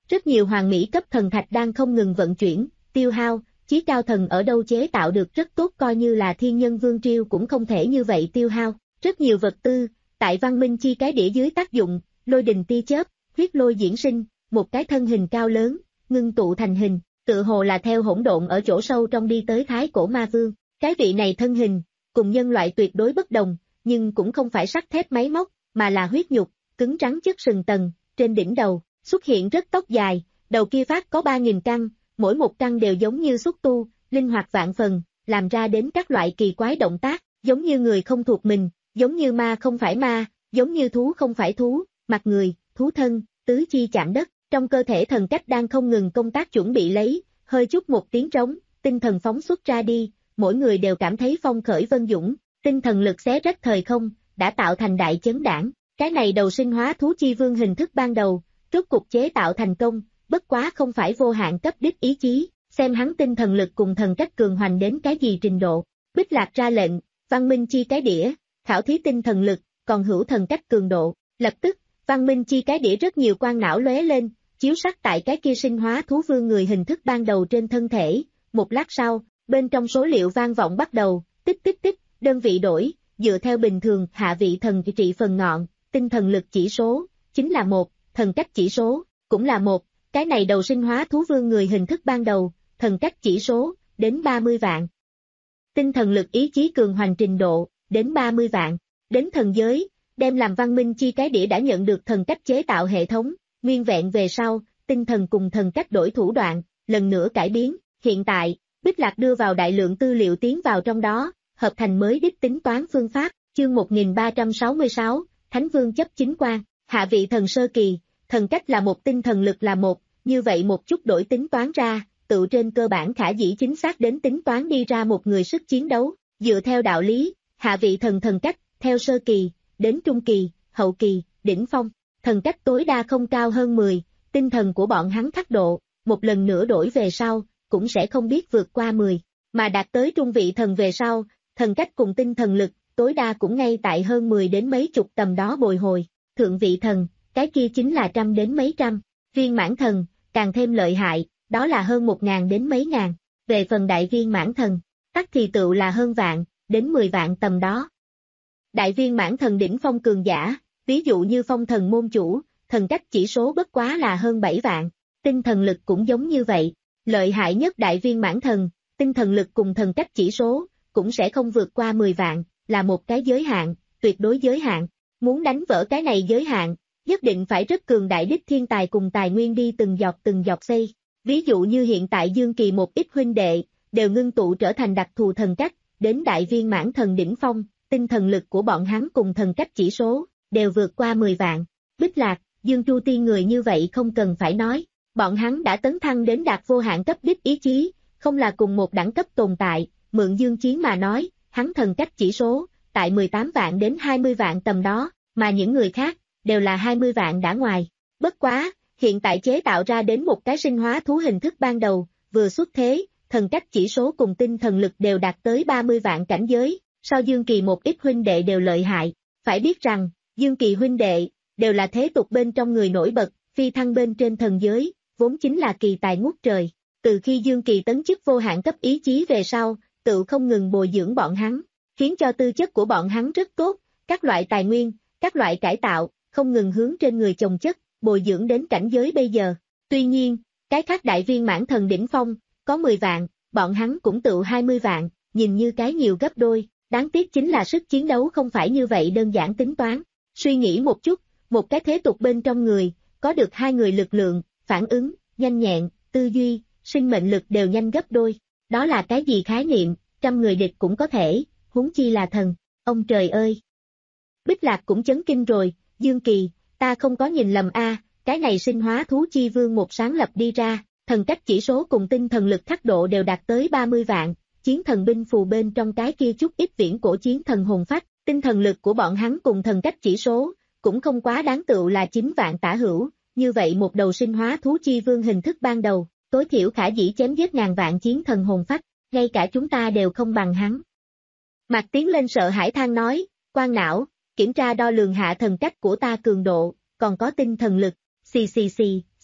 Rất nhiều hoàng mỹ cấp thần thạch đang không ngừng vận chuyển, tiêu hao, chí cao thần ở đâu chế tạo được rất tốt, coi như là thiên nhân vương triều cũng không thể như vậy tiêu hao. Rất nhiều vật tư, tại văn minh chi cái đĩa dưới tác dụng, lôi đình tia chớp, huyết lôi diễn sinh, một cái thân hình cao lớn, ngưng tụ thành hình, tựa hồ là theo hỗn độn ở chỗ sâu trong đi tới thái cổ ma vương. Cái vị này thân hình, cùng nhân loại tuyệt đối bất đồng, nhưng cũng không phải sắt thép máy móc, mà là huyết nhục, cứng rắn chất sừng tầng, trên đỉnh đầu, xuất hiện rất tóc dài, đầu kia phát có ba nghìn căn, mỗi một căn đều giống như xúc tu, linh hoạt vạn phần, làm ra đến các loại kỳ quái động tác, giống như người không thuộc mình, giống như ma không phải ma, giống như thú không phải thú, mặt người, thú thân, tứ chi chạm đất, trong cơ thể thần cách đang không ngừng công tác chuẩn bị lấy, hơi chút một tiếng trống, tinh thần phóng xuất ra đi, mỗi người đều cảm thấy phong khởi vân dũng, tinh thần lực xé rách thời không, đã tạo thành đại chấn đảng. Cái này đầu sinh hóa thú chi vương hình thức ban đầu, rốt cục chế tạo thành công, bất quá không phải vô hạn cấp đích ý chí, xem hắn tinh thần lực cùng thần cách cường hoành đến cái gì trình độ. Bích Lạc ra lệnh, văn minh chi cái đĩa, khảo thí tinh thần lực, còn hữu thần cách cường độ. Lập tức, văn minh chi cái đĩa rất nhiều quang não lóe lên, chiếu sắc tại cái kia sinh hóa thú vương người hình thức ban đầu trên thân thể. Một lát sau, bên trong số liệu vang vọng bắt đầu, tích tích tích, đơn vị đổi, dựa theo bình thường hạ vị thần trị phần ngọn, tinh thần lực chỉ số, chính là một, thần cách chỉ số, cũng là một, cái này đầu sinh hóa thú vương người hình thức ban đầu, thần cách chỉ số, đến ba mươi vạn. Tinh thần lực ý chí cường hoành trình độ, đến ba mươi vạn. Đến thần giới, đem làm văn minh chi cái đĩa đã nhận được thần cách chế tạo hệ thống, nguyên vẹn về sau, tinh thần cùng thần cách đổi thủ đoạn, lần nữa cải biến. Hiện tại, Bích Lạc đưa vào đại lượng tư liệu tiến vào trong đó, hợp thành mới đích tính toán phương pháp, chương một nghìn ba trăm sáu mươi sáu, Thánh Vương chấp chính quan, hạ vị thần sơ kỳ, thần cách là một, tinh thần lực là một, như vậy một chút đổi tính toán ra, tự trên cơ bản khả dĩ chính xác đến tính toán đi ra một người sức chiến đấu, dựa theo đạo lý, hạ vị thần thần cách, theo sơ kỳ, đến trung kỳ, hậu kỳ, đỉnh phong, thần cách tối đa không cao hơn mười, tinh thần của bọn hắn khắc độ, một lần nữa đổi về sau, cũng sẽ không biết vượt qua mười, mà đạt tới trung vị thần về sau, thần cách cùng tinh thần lực, tối đa cũng ngay tại hơn mười đến mấy chục tầm đó bồi hồi, thượng vị thần, cái kia chính là trăm đến mấy trăm, viên mãn thần, càng thêm lợi hại, đó là hơn một ngàn đến mấy ngàn, về phần đại viên mãn thần, tắc thì tựu là hơn vạn, đến mười vạn tầm đó. Đại viên mãn thần đỉnh phong cường giả, ví dụ như phong thần môn chủ, thần cách chỉ số bất quá là hơn bảy vạn, tinh thần lực cũng giống như vậy, lợi hại nhất đại viên mãn thần, tinh thần lực cùng thần cách chỉ số, cũng sẽ không vượt qua mười vạn, là một cái giới hạn, tuyệt đối giới hạn, muốn đánh vỡ cái này giới hạn, nhất định phải rất cường đại đích thiên tài cùng tài nguyên đi từng giọt từng giọt xây, ví dụ như hiện tại Dương Kỳ một ít huynh đệ, đều ngưng tụ trở thành đặc thù thần cách, đến đại viên mãn thần đỉnh phong, tinh thần lực của bọn hắn cùng thần cách chỉ số, đều vượt qua mười vạn, Bích Lạc, Dương Tru Tiên người như vậy không cần phải nói, bọn hắn đã tấn thăng đến đạt vô hạn cấp đích ý chí, không là cùng một đẳng cấp tồn tại, mượn Dương Chiến mà nói, hắn thần cách chỉ số, tại mười tám vạn đến hai mươi vạn tầm đó, mà những người khác, đều là hai mươi vạn đã ngoài. Bất quá, hiện tại chế tạo ra đến một cái sinh hóa thú hình thức ban đầu, vừa xuất thế, thần cách chỉ số cùng tinh thần lực đều đạt tới ba mươi vạn cảnh giới, sau Dương Kỳ một ít huynh đệ đều lợi hại. Phải biết rằng, Dương Kỳ huynh đệ, đều là thế tục bên trong người nổi bật, phi thăng bên trên thần giới, vốn chính là kỳ tài ngút trời. Từ khi Dương Kỳ tấn chức vô hạn cấp ý chí về sau, tự không ngừng bồi dưỡng bọn hắn, khiến cho tư chất của bọn hắn rất tốt, các loại tài nguyên, các loại cải tạo, không ngừng hướng trên người chồng chất, bồi dưỡng đến cảnh giới bây giờ. Tuy nhiên, cái khác đại viên mãn thần đỉnh phong, có mười vạn, bọn hắn cũng tự hai mươi vạn, nhìn như cái nhiều gấp đôi, đáng tiếc chính là sức chiến đấu không phải như vậy đơn giản tính toán. Suy nghĩ một chút, một cái thế tục bên trong người, có được hai người lực lượng, phản ứng, nhanh nhẹn, tư duy, sinh mệnh lực đều nhanh gấp đôi. Đó là cái gì khái niệm, trăm người địch cũng có thể, huống chi là thần, ông trời ơi. Bích Lạc cũng chấn kinh rồi, Dương Kỳ, ta không có nhìn lầm a, cái này sinh hóa thú chi vương một sáng lập đi ra, thần cách chỉ số cùng tinh thần lực khắc độ đều đạt tới ba mươi vạn, chiến thần binh phù bên trong cái kia chút ít viễn cổ chiến thần hồn phách, tinh thần lực của bọn hắn cùng thần cách chỉ số, cũng không quá đáng tựu là chín vạn tả hữu, như vậy một đầu sinh hóa thú chi vương hình thức ban đầu, tối thiểu khả dĩ chém giết ngàn vạn chiến thần hồn phách, ngay cả chúng ta đều không bằng hắn. Mạc Tiến lên sợ hãi than nói, quan não, kiểm tra đo lường hạ thần cách của ta cường độ, còn có tinh thần lực, xì xì xì,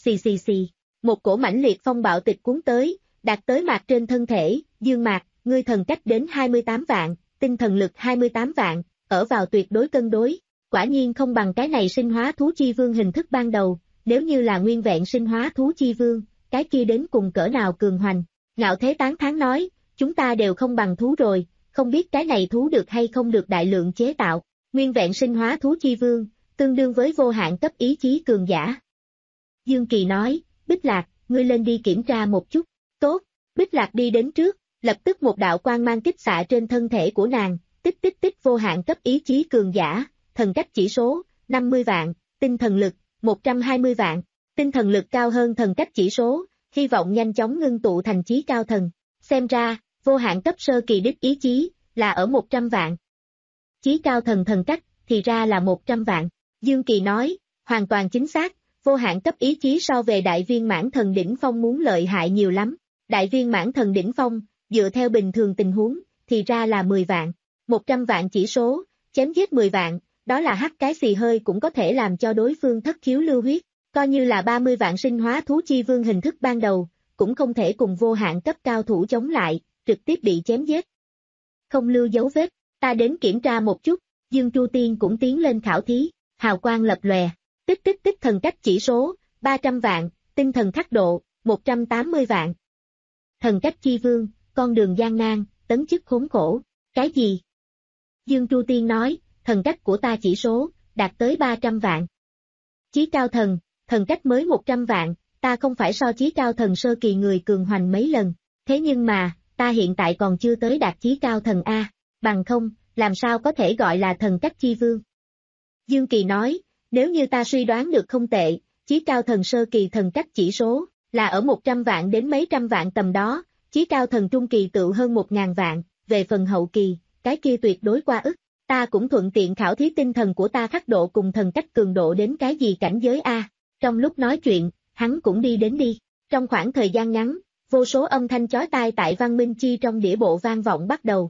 xì xì xì, một cổ mãnh liệt phong bạo tịch cuốn tới, đạt tới Mạc trên thân thể, Dương Mạc, ngươi thần cách đến hai mươi tám vạn, tinh thần lực hai mươi tám vạn, ở vào tuyệt đối cân đối, quả nhiên không bằng cái này sinh hóa thú chi vương hình thức ban đầu, nếu như là nguyên vẹn sinh hóa thú chi vương, cái kia đến cùng cỡ nào cường hoành. Ngạo Thế tán thán nói, chúng ta đều không bằng thú rồi, không biết cái này thú được hay không được đại lượng chế tạo, nguyên vẹn sinh hóa thú chi vương, tương đương với vô hạn cấp ý chí cường giả. Dương Kỳ nói, Bích Lạc, ngươi lên đi kiểm tra một chút, tốt, Bích Lạc đi đến trước, lập tức một đạo quang mang kích xạ trên thân thể của nàng, tích tích tích vô hạn cấp ý chí cường giả, thần cách chỉ số, năm mươi vạn, tinh thần lực, một trăm hai mươi vạn, tinh thần lực cao hơn thần cách chỉ số, hy vọng nhanh chóng ngưng tụ thành chí cao thần, xem ra, vô hạn cấp sơ kỳ đích ý chí, là ở một trăm vạn. Chí cao thần thần cách, thì ra là một trăm vạn, Dương Kỳ nói, hoàn toàn chính xác, vô hạn cấp ý chí so về đại viên mãn thần đỉnh phong muốn lợi hại nhiều lắm, đại viên mãn thần đỉnh phong, dựa theo bình thường tình huống, thì ra là mười vạn, một trăm vạn chỉ số, chém giết mười vạn, đó là hắt cái xì hơi cũng có thể làm cho đối phương thất khiếu lưu huyết, coi như là ba mươi vạn sinh hóa thú chi vương hình thức ban đầu, cũng không thể cùng vô hạn cấp cao thủ chống lại, trực tiếp bị chém giết. Không lưu dấu vết, ta đến kiểm tra một chút, Dương Chu Tiên cũng tiến lên khảo thí, hào quang lập lòe, tích tích tích thần cách chỉ số, ba trăm vạn, tinh thần khắc độ, một trăm tám mươi vạn. Thần cách chi vương, con đường gian nan, tấn chức khốn khổ, cái gì? Dương Chu Tiên nói, thần cách của ta chỉ số, đạt tới ba trăm vạn. Chí cao thần, thần cách mới một trăm vạn, ta không phải so chí cao thần sơ kỳ người cường hoành mấy lần, thế nhưng mà, ta hiện tại còn chưa tới đạt chí cao thần A, bằng không, làm sao có thể gọi là thần cách chi vương. Dương Kỳ nói, nếu như ta suy đoán được không tệ, chí cao thần sơ kỳ thần cách chỉ số, là ở một trăm vạn đến mấy trăm vạn tầm đó, chí cao thần trung kỳ tựu hơn một ngàn vạn, về phần hậu kỳ, cái kia tuyệt đối qua ức, ta cũng thuận tiện khảo thí tinh thần của ta khắc độ cùng thần cách cường độ đến cái gì cảnh giới A, trong lúc nói chuyện, hắn cũng đi đến đi, trong khoảng thời gian ngắn, vô số âm thanh chói tai tại Văn Minh Chi trong đĩa bộ vang vọng bắt đầu.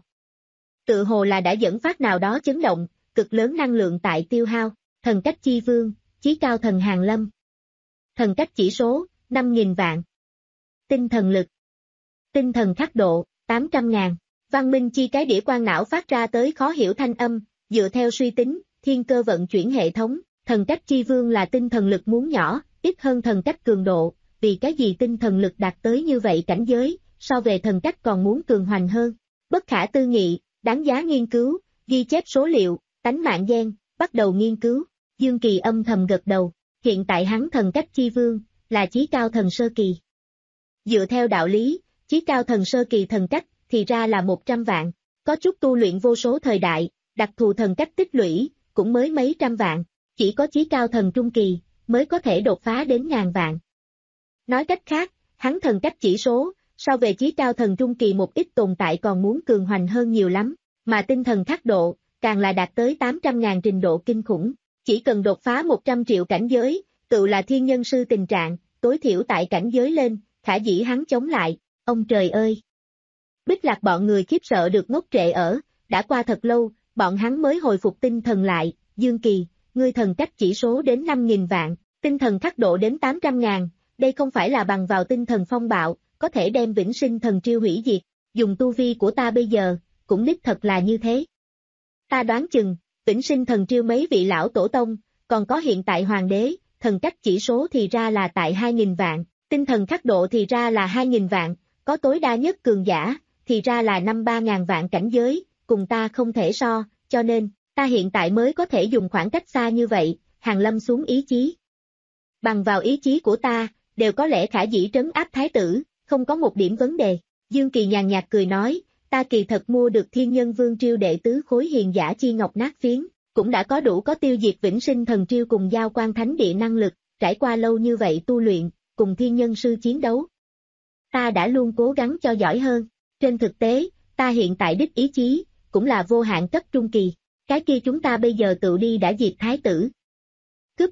Tự hồ là đã dẫn phát nào đó chấn động, cực lớn năng lượng tại tiêu hao, thần cách chi vương, chí cao thần Hàn Lâm. Thần cách chỉ số, năm nghìn vạn. Tinh thần lực. Tinh thần khắc độ, tám trăm ngàn. Văn Minh Chi cái đĩa quang não phát ra tới khó hiểu thanh âm, dựa theo suy tính, thiên cơ vận chuyển hệ thống, thần cách chi vương là tinh thần lực muốn nhỏ, ít hơn thần cách cường độ, vì cái gì tinh thần lực đạt tới như vậy cảnh giới, so về thần cách còn muốn cường hoành hơn. Bất khả tư nghị, đáng giá nghiên cứu, ghi chép số liệu, tánh mạng gen, bắt đầu nghiên cứu, Dương Kỳ âm thầm gật đầu, hiện tại hắn thần cách chi vương, là chí cao thần sơ kỳ. Dựa theo đạo lý, chí cao thần sơ kỳ thần cách, thì ra là một trăm vạn, có chút tu luyện vô số thời đại, đặc thù thần cách tích lũy, cũng mới mấy trăm vạn, chỉ có chí cao thần trung kỳ, mới có thể đột phá đến ngàn vạn. Nói cách khác, hắn thần cách chỉ số, so về chí cao thần trung kỳ một ít tồn tại còn muốn cường hoành hơn nhiều lắm, mà tinh thần khắc độ, càng là đạt tới tám trăm ngàn trình độ kinh khủng, chỉ cần đột phá một trăm triệu cảnh giới, tự là thiên nhân sư tình trạng, tối thiểu tại cảnh giới lên, khả dĩ hắn chống lại, ông trời ơi! Bích Lạc bọn người khiếp sợ được ngốc trệ ở, đã qua thật lâu, bọn hắn mới hồi phục tinh thần lại, Dương Kỳ, ngươi thần cách chỉ số đến năm nghìn vạn, tinh thần khắc độ đến tám trăm ngàn, đây không phải là bằng vào tinh thần phong bạo, có thể đem vĩnh sinh thần triêu hủy diệt, dùng tu vi của ta bây giờ, cũng đích thật là như thế. Ta đoán chừng, vĩnh sinh thần triêu mấy vị lão tổ tông, còn có hiện tại hoàng đế, thần cách chỉ số thì ra là tại hai nghìn vạn, tinh thần khắc độ thì ra là hai nghìn vạn, có tối đa nhất cường giả, thì ra là năm ba ngàn vạn cảnh giới, cùng ta không thể so, cho nên, ta hiện tại mới có thể dùng khoảng cách xa như vậy, Hàn Lâm xuống ý chí. Bằng vào ý chí của ta, đều có lẽ khả dĩ trấn áp thái tử, không có một điểm vấn đề. Dương Kỳ nhàn nhạt cười nói, ta kỳ thật mua được Thiên Nhân Vương Triêu đệ tứ khối hiền giả chi ngọc nát phiến, cũng đã có đủ có tiêu diệt vĩnh sinh thần triêu cùng giao quan thánh địa năng lực, trải qua lâu như vậy tu luyện, cùng thiên nhân sư chiến đấu. Ta đã luôn cố gắng cho giỏi hơn, trên thực tế, ta hiện tại đích ý chí, cũng là vô hạn cấp trung kỳ, cái kia chúng ta bây giờ tự đi đã diệt thái tử. Cướp.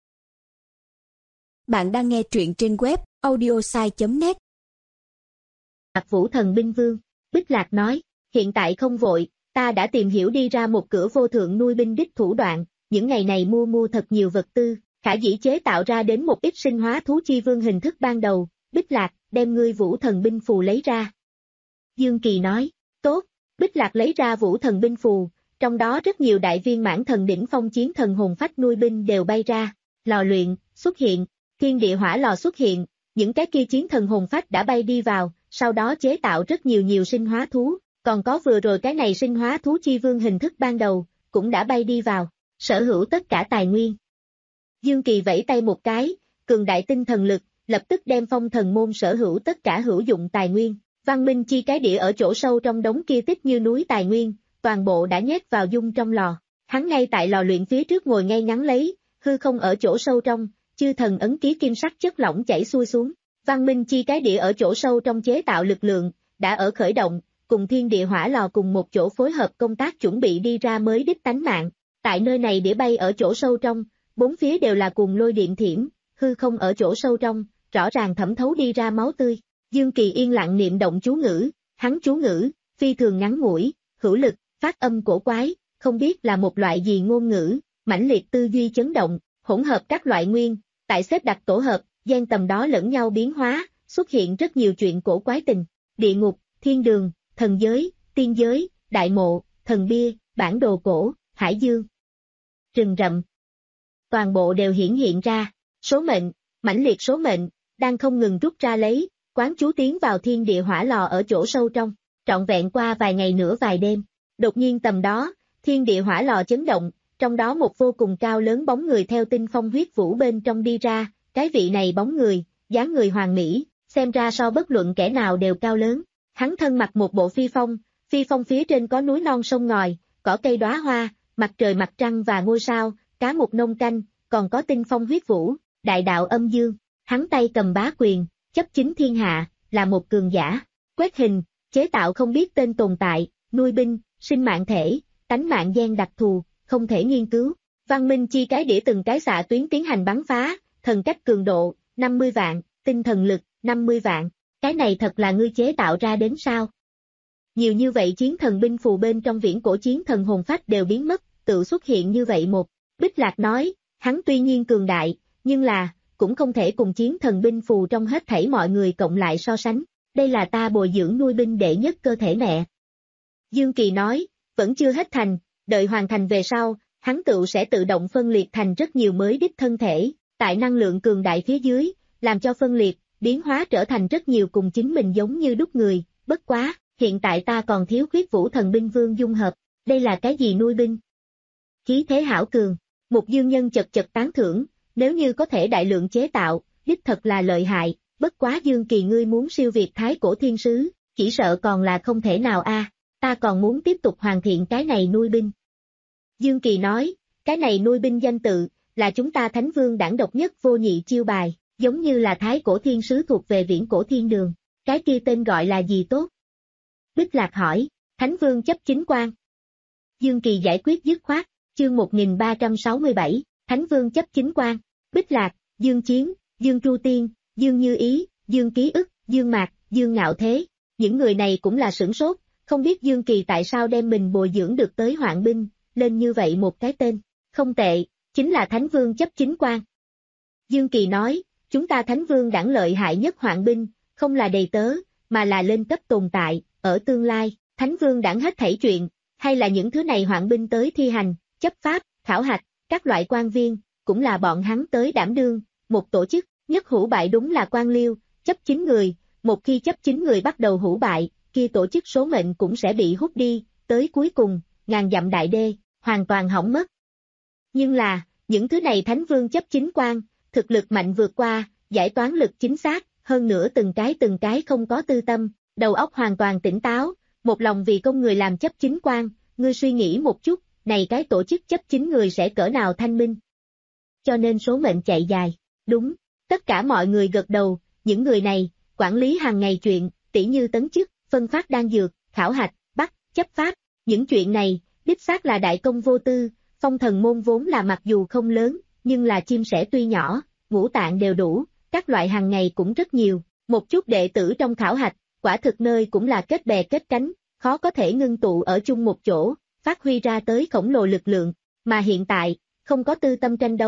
Bạn đang nghe truyện trên web audiosai chấm net. Bạch Vũ Thần Binh Vương, Bích Lạc nói, hiện tại không vội, ta đã tìm hiểu đi ra một cửa vô thượng nuôi binh đích thủ đoạn, những ngày này mua mua thật nhiều vật tư, khả dĩ chế tạo ra đến một ít sinh hóa thú chi vương hình thức ban đầu. Bích Lạc, đem ngươi Vũ Thần binh phù lấy ra. Dương Kỳ nói, tốt. Bích Lạc lấy ra Vũ Thần binh phù, trong đó rất nhiều đại viên mãn thần đỉnh phong chiến thần hồn phách nuôi binh đều bay ra. Lò luyện xuất hiện, thiên địa hỏa lò xuất hiện, những cái kia chiến thần hồn phách đã bay đi vào, sau đó chế tạo rất nhiều nhiều sinh hóa thú, còn có vừa rồi cái này sinh hóa thú chi vương hình thức ban đầu, cũng đã bay đi vào, sở hữu tất cả tài nguyên. Dương Kỳ vẫy tay một cái, cường đại tinh thần lực, lập tức đem phong thần môn sở hữu tất cả hữu dụng tài nguyên, văn minh chi cái đĩa ở chỗ sâu trong đống kia tích như núi tài nguyên, toàn bộ đã nhét vào dung trong lò. Hắn ngay tại lò luyện phía trước ngồi ngay ngắn lấy, hư không ở chỗ sâu trong, chư thần ấn ký kim sắc chất lỏng chảy xuôi xuống. Văn minh chi cái đĩa ở chỗ sâu trong chế tạo lực lượng, đã ở khởi động, cùng thiên địa hỏa lò cùng một chỗ phối hợp công tác chuẩn bị đi ra mới đích tánh mạng. Tại nơi này đĩa bay ở chỗ sâu trong, bốn phía đều là cuồng lôi điện thiểm, hư không ở chỗ sâu trong, rõ ràng thẩm thấu đi ra máu tươi. Dương Kỳ yên lặng niệm động chú ngữ, hắn chú ngữ, phi thường ngắn ngủi, hữu lực, phát âm cổ quái, không biết là một loại gì ngôn ngữ, mãnh liệt tư duy chấn động, hỗn hợp các loại nguyên, tại xếp đặt tổ hợp, gian tầm đó lẫn nhau biến hóa, xuất hiện rất nhiều chuyện cổ quái tình, địa ngục, thiên đường, thần giới, tiên giới, đại mộ, thần bia, bản đồ cổ, hải dương, rừng rậm. Toàn bộ đều hiển hiện ra, số mệnh, mãnh liệt số mệnh, đang không ngừng rút ra lấy, quán chú tiến vào thiên địa hỏa lò ở chỗ sâu trong, trọn vẹn qua vài ngày nữa vài đêm. Đột nhiên tầm đó, thiên địa hỏa lò chấn động, trong đó một vô cùng cao lớn bóng người theo tinh phong huyết vũ bên trong đi ra, cái vị này bóng người, dáng người hoàn mỹ, xem ra so bất luận kẻ nào đều cao lớn. Hắn thân mặc một bộ phi phong, phi phong phía trên có núi non sông ngòi, cỏ cây đóa hoa, mặt trời mặt trăng và ngôi sao, cá mục nông canh, còn có tinh phong huyết vũ, đại đạo âm dương. Hắn tay cầm bá quyền, chấp chính thiên hạ, là một cường giả, quét hình, chế tạo không biết tên tồn tại, nuôi binh, sinh mạng thể, tánh mạng gen đặc thù, không thể nghiên cứu. Văn minh chi cái đĩa từng cái xạ tuyến tiến hành bắn phá, thần cách cường độ, năm mươi vạn, tinh thần lực, năm mươi vạn. Cái này thật là ngươi chế tạo ra đến sao? Nhiều như vậy chiến thần binh phù bên trong viễn cổ chiến thần hồn phách đều biến mất, tự xuất hiện như vậy một. Bích Lạc nói, hắn tuy nhiên cường đại, nhưng là, cũng không thể cùng chiến thần binh phù trong hết thảy mọi người cộng lại so sánh. Đây là ta bồi dưỡng nuôi binh đệ nhất cơ thể mẹ. Dương Kỳ nói, vẫn chưa hết thành, đợi hoàn thành về sau, hắn tự sẽ tự động phân liệt thành rất nhiều mới đích thân thể, tại năng lượng cường đại phía dưới, làm cho phân liệt, biến hóa trở thành rất nhiều cùng chính mình giống như đúc người, bất quá, hiện tại ta còn thiếu khuyết Vũ Thần binh vương dung hợp, đây là cái gì nuôi binh? Khí thế hảo cường, một dương nhân chật chật tán thưởng, nếu như có thể đại lượng chế tạo, đích thật là lợi hại, bất quá Dương Kỳ ngươi muốn siêu việt thái cổ thiên sứ, chỉ sợ còn là không thể nào a. Ta còn muốn tiếp tục hoàn thiện cái này nuôi binh. Dương Kỳ nói, cái này nuôi binh danh tự, là chúng ta Thánh Vương đảng độc nhất vô nhị chiêu bài, giống như là thái cổ thiên sứ thuộc về viễn cổ thiên đường, cái kia tên gọi là gì tốt? Bích Lạc hỏi, Thánh Vương chấp chính quan. Dương Kỳ giải quyết dứt khoát, chương một nghìn ba trăm sáu mươi bảy, Thánh Vương chấp chính quan, Bích Lạc, Dương Chiến, Dương Tru Tiên, Dương Như Ý, Dương Ký Ức, Dương Mạc, Dương Ngạo Thế, những người này cũng là sửng sốt, không biết Dương Kỳ tại sao đem mình bồi dưỡng được tới hoạn binh, lên như vậy một cái tên, không tệ, chính là Thánh Vương chấp chính quan. Dương Kỳ nói, chúng ta Thánh Vương đảng lợi hại nhất hoạn binh, không là đầy tớ, mà là lên cấp tồn tại, ở tương lai, Thánh Vương đảng hết thảy chuyện, hay là những thứ này hoạn binh tới thi hành, chấp pháp, khảo hạch, các loại quan viên, cũng là bọn hắn tới đảm đương, một tổ chức, nhất hữu bại đúng là quan liêu, chấp chính người, một khi chấp chính người bắt đầu hữu bại, kia tổ chức số mệnh cũng sẽ bị hút đi, tới cuối cùng, ngàn dặm đại đê, hoàn toàn hỏng mất. Nhưng là, những thứ này Thánh Vương chấp chính quan, thực lực mạnh vượt qua, giải toán lực chính xác, hơn nữa từng cái từng cái không có tư tâm, đầu óc hoàn toàn tỉnh táo, một lòng vì công người làm chấp chính quan, ngươi suy nghĩ một chút, này cái tổ chức chấp chính người sẽ cỡ nào thanh minh. Cho nên số mệnh chạy dài, đúng, tất cả mọi người gật đầu, những người này, quản lý hàng ngày chuyện, tỉ như tấn chức, phân phát đan dược, khảo hạch, bắt, chấp pháp, những chuyện này, đích xác là đại công vô tư, phong thần môn vốn là mặc dù không lớn, nhưng là chim sẻ tuy nhỏ, ngũ tạng đều đủ, các loại hàng ngày cũng rất nhiều, một chút đệ tử trong khảo hạch, quả thực nơi cũng là kết bè kết cánh, khó có thể ngưng tụ ở chung một chỗ, phát huy ra tới khổng lồ lực lượng, mà hiện tại, không có tư tâm tranh đấu,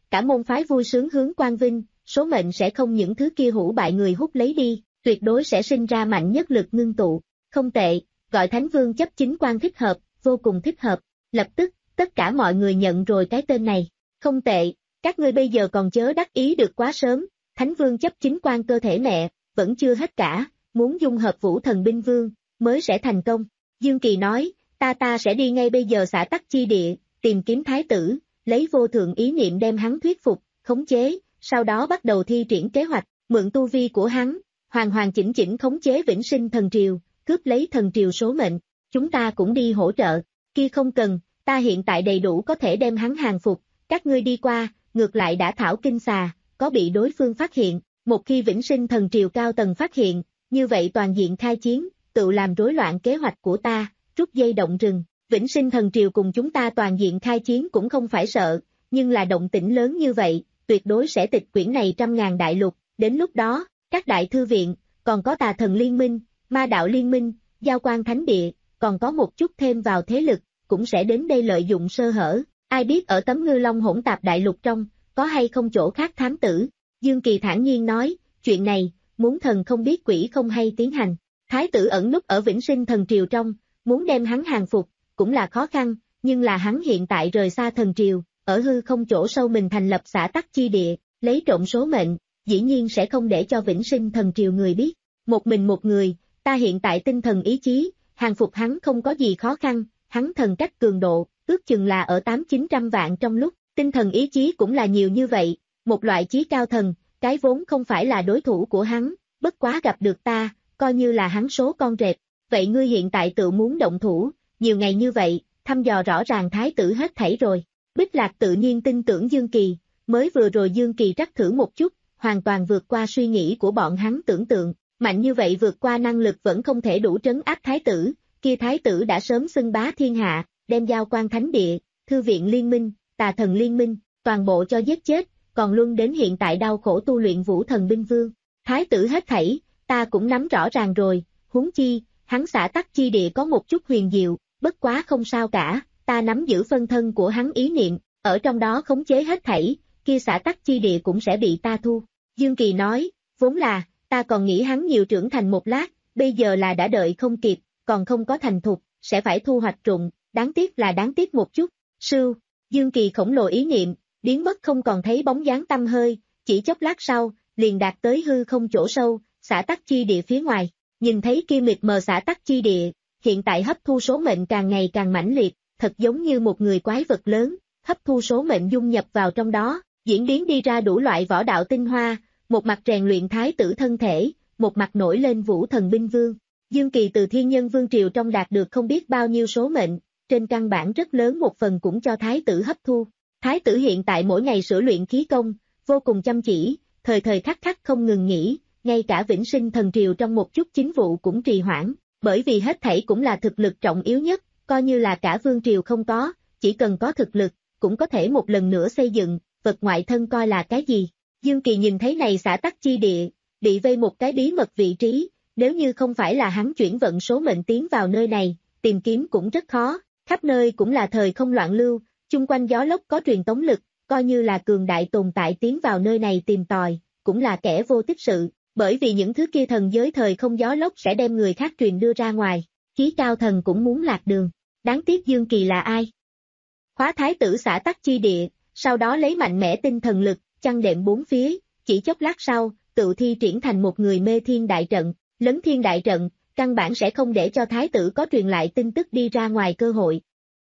cả môn phái vui sướng hướng quang vinh, số mệnh sẽ không những thứ kia hủ bại người hút lấy đi, tuyệt đối sẽ sinh ra mạnh nhất lực ngưng tụ. Không tệ, gọi Thánh Vương chấp chính quan thích hợp, vô cùng thích hợp. Lập tức, tất cả mọi người nhận rồi cái tên này. Không tệ, các ngươi bây giờ còn chớ đắc ý được quá sớm, Thánh Vương chấp chính quan cơ thể mẹ, vẫn chưa hết cả, muốn dung hợp Vũ Thần Binh Vương, mới sẽ thành công. Dương Kỳ nói, ta ta sẽ đi ngay bây giờ xã Tắc Chi Địa, tìm kiếm thái tử, lấy vô thượng ý niệm đem hắn thuyết phục, khống chế, sau đó bắt đầu thi triển kế hoạch, mượn tu vi của hắn, hoàn hoàn chỉnh chỉnh khống chế vĩnh sinh thần triều, cướp lấy thần triều số mệnh. Chúng ta cũng đi hỗ trợ, kia không cần, ta hiện tại đầy đủ có thể đem hắn hàng phục, các ngươi đi qua, ngược lại đã thảo kinh xà, có bị đối phương phát hiện, một khi vĩnh sinh thần triều cao tầng phát hiện, như vậy toàn diện khai chiến, tự làm rối loạn kế hoạch của ta, rút dây động rừng. Vĩnh sinh thần triều cùng chúng ta toàn diện khai chiến cũng không phải sợ, nhưng là động tĩnh lớn như vậy, tuyệt đối sẽ tịch quyển này trăm ngàn đại lục, đến lúc đó, các đại thư viện, còn có tà thần liên minh, ma đạo liên minh, giao quan thánh địa, còn có một chút thêm vào thế lực, cũng sẽ đến đây lợi dụng sơ hở, ai biết ở tấm ngư long hỗn tạp đại lục trong, có hay không chỗ khác thám tử. Dương Kỳ thản nhiên nói, chuyện này, muốn thần không biết quỷ không hay tiến hành, thái tử ẩn núp ở vĩnh sinh thần triều trong, muốn đem hắn hàng phục, cũng là khó khăn, nhưng là hắn hiện tại rời xa thần triều, ở hư không chỗ sâu mình thành lập xã Tắc Chi Địa, lấy trộm số mệnh, dĩ nhiên sẽ không để cho vĩnh sinh thần triều người biết. Một mình một người, ta hiện tại tinh thần ý chí, hàng phục hắn không có gì khó khăn, hắn thần cách cường độ, ước chừng là ở tám chín trăm vạn trong lúc, tinh thần ý chí cũng là nhiều như vậy, một loại chí cao thần, cái vốn không phải là đối thủ của hắn, bất quá gặp được ta, coi như là hắn số con rệp. Vậy ngươi hiện tại tự muốn động thủ, nhiều ngày như vậy, thăm dò rõ ràng thái tử hết thảy rồi. Bích Lạc tự nhiên tin tưởng Dương Kỳ, mới vừa rồi Dương Kỳ trắc thử một chút, hoàn toàn vượt qua suy nghĩ của bọn hắn tưởng tượng, mạnh như vậy vượt qua năng lực vẫn không thể đủ trấn áp thái tử, kia thái tử đã sớm xưng bá thiên hạ, đem giao quan thánh địa, thư viện liên minh, tà thần liên minh, toàn bộ cho giết chết, còn luôn đến hiện tại đau khổ tu luyện Vũ Thần Binh Vương. Thái tử hết thảy, ta cũng nắm rõ ràng rồi, huống chi, hắn xã Tắc Chi Địa có một chút huyền diệu, bất quá không sao cả, ta nắm giữ phân thân của hắn ý niệm, ở trong đó khống chế hết thảy, kia xã Tắc Chi Địa cũng sẽ bị ta thu. Dương Kỳ nói, vốn là, ta còn nghĩ hắn nhiều trưởng thành một lát, bây giờ là đã đợi không kịp, còn không có thành thục, sẽ phải thu hoạch rụng, đáng tiếc là đáng tiếc một chút. Sưu, Dương Kỳ khổng lồ ý niệm, biến mất không còn thấy bóng dáng tăm hơi, chỉ chốc lát sau, liền đạt tới hư không chỗ sâu, xã Tắc Chi Địa phía ngoài. Nhìn thấy kia mịt mờ xã Tắc Chi Địa, hiện tại hấp thu số mệnh càng ngày càng mãnh liệt, thật giống như một người quái vật lớn, hấp thu số mệnh dung nhập vào trong đó, diễn biến đi ra đủ loại võ đạo tinh hoa, một mặt rèn luyện thái tử thân thể, một mặt nổi lên Vũ Thần Binh Vương. Dương Kỳ từ Thiên Nhân Vương Triều trong đạt được không biết bao nhiêu số mệnh, trên căn bản rất lớn một phần cũng cho thái tử hấp thu. Thái tử hiện tại mỗi ngày sửa luyện khí công, vô cùng chăm chỉ, thời thời khắc khắc không ngừng nghỉ, ngay cả vĩnh sinh thần triều trong một chút chính vụ cũng trì hoãn, bởi vì hết thảy cũng là thực lực trọng yếu nhất, coi như là cả vương triều không có, chỉ cần có thực lực, cũng có thể một lần nữa xây dựng, vật ngoại thân coi là cái gì. Dương Kỳ nhìn thấy này xã Tắc Chi Địa, bị vây một cái bí mật vị trí, nếu như không phải là hắn chuyển vận số mệnh tiến vào nơi này, tìm kiếm cũng rất khó, khắp nơi cũng là thời không loạn lưu, chung quanh gió lốc có truyền tống lực, coi như là cường đại tồn tại tiến vào nơi này tìm tòi, cũng là kẻ vô tích sự, bởi vì những thứ kia thần giới thời không gió lốc sẽ đem người khác truyền đưa ra ngoài, chí cao thần cũng muốn lạc đường, đáng tiếc Dương Kỳ là ai? Khóa thái tử xã Tắc Chi Địa, sau đó lấy mạnh mẽ tinh thần lực, chăn đệm bốn phía, chỉ chốc lát sau, tự thi triển thành một người mê thiên đại trận, lấn thiên đại trận, căn bản sẽ không để cho thái tử có truyền lại tin tức đi ra ngoài cơ hội.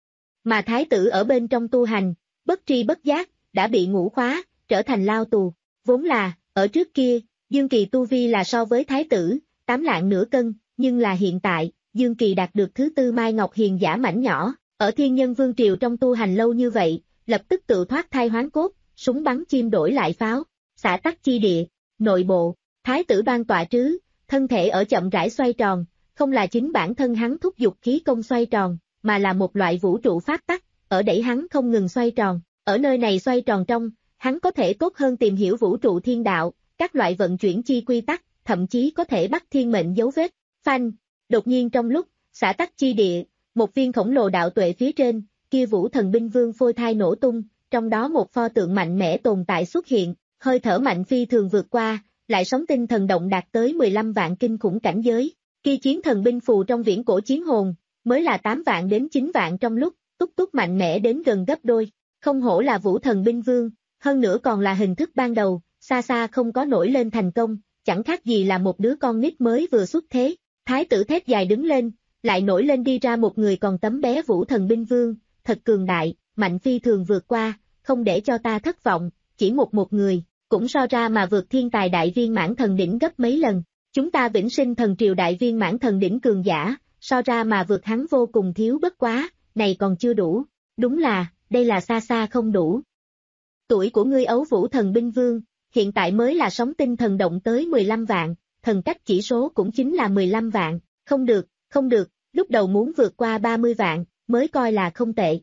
Mà thái tử ở bên trong tu hành, bất tri bất giác, đã bị ngũ khóa, trở thành lao tù, vốn là, ở trước kia, Dương Kỳ tu vi là so với thái tử, tám lạng nửa cân, nhưng là hiện tại, Dương Kỳ đạt được thứ tư Mai Ngọc Hiền giả mảnh nhỏ, ở Thiên Nhân Vương Triều trong tu hành lâu như vậy, lập tức tự thoát thai hoán cốt, súng bắn chim đổi lại pháo, xã Tắc Chi Địa, nội bộ, thái tử đoan tọa trứ, thân thể ở chậm rãi xoay tròn, không là chính bản thân hắn thúc giục khí công xoay tròn, mà là một loại vũ trụ pháp tắc, ở đẩy hắn không ngừng xoay tròn, ở nơi này xoay tròn trong, hắn có thể tốt hơn tìm hiểu vũ trụ thiên đạo, các loại vận chuyển chi quy tắc, thậm chí có thể bắt thiên mệnh dấu vết. Phanh, đột nhiên trong lúc, xã Tắc Chi Địa, một viên khổng lồ đạo tuệ phía trên, kia Vũ Thần Binh Vương phôi thai nổ tung, trong đó một pho tượng mạnh mẽ tồn tại xuất hiện, hơi thở mạnh phi thường vượt qua, lại sóng tinh thần động đạt tới mười lăm vạn kinh khủng cảnh giới. Kia chiến thần binh phù trong viễn cổ chiến hồn, mới là tám vạn đến chín vạn trong lúc, túc túc mạnh mẽ đến gần gấp đôi. Không hổ là vũ thần binh vương, hơn nữa còn là hình thức ban đầu, xa xa không có nổi lên thành công, chẳng khác gì là một đứa con nít mới vừa xuất thế. Thái tử thét dài đứng lên, lại nổi lên đi ra một người còn tấm bé vũ thần binh vương, thật cường đại, mạnh phi thường vượt qua, không để cho ta thất vọng, chỉ một một người, cũng so ra mà vượt thiên tài đại viên mãn thần đỉnh gấp mấy lần. Chúng ta vĩnh sinh thần triều đại viên mãn thần đỉnh cường giả, so ra mà vượt hắn vô cùng thiếu bất quá, này còn chưa đủ. Đúng là, đây là xa xa không đủ. Tuổi của ngươi ấu vũ thần binh vương, hiện tại mới là sóng tinh thần động tới mười lăm vạn, thần cách chỉ số cũng chính là mười lăm vạn, không được, không được, lúc đầu muốn vượt qua ba mươi vạn, mới coi là không tệ.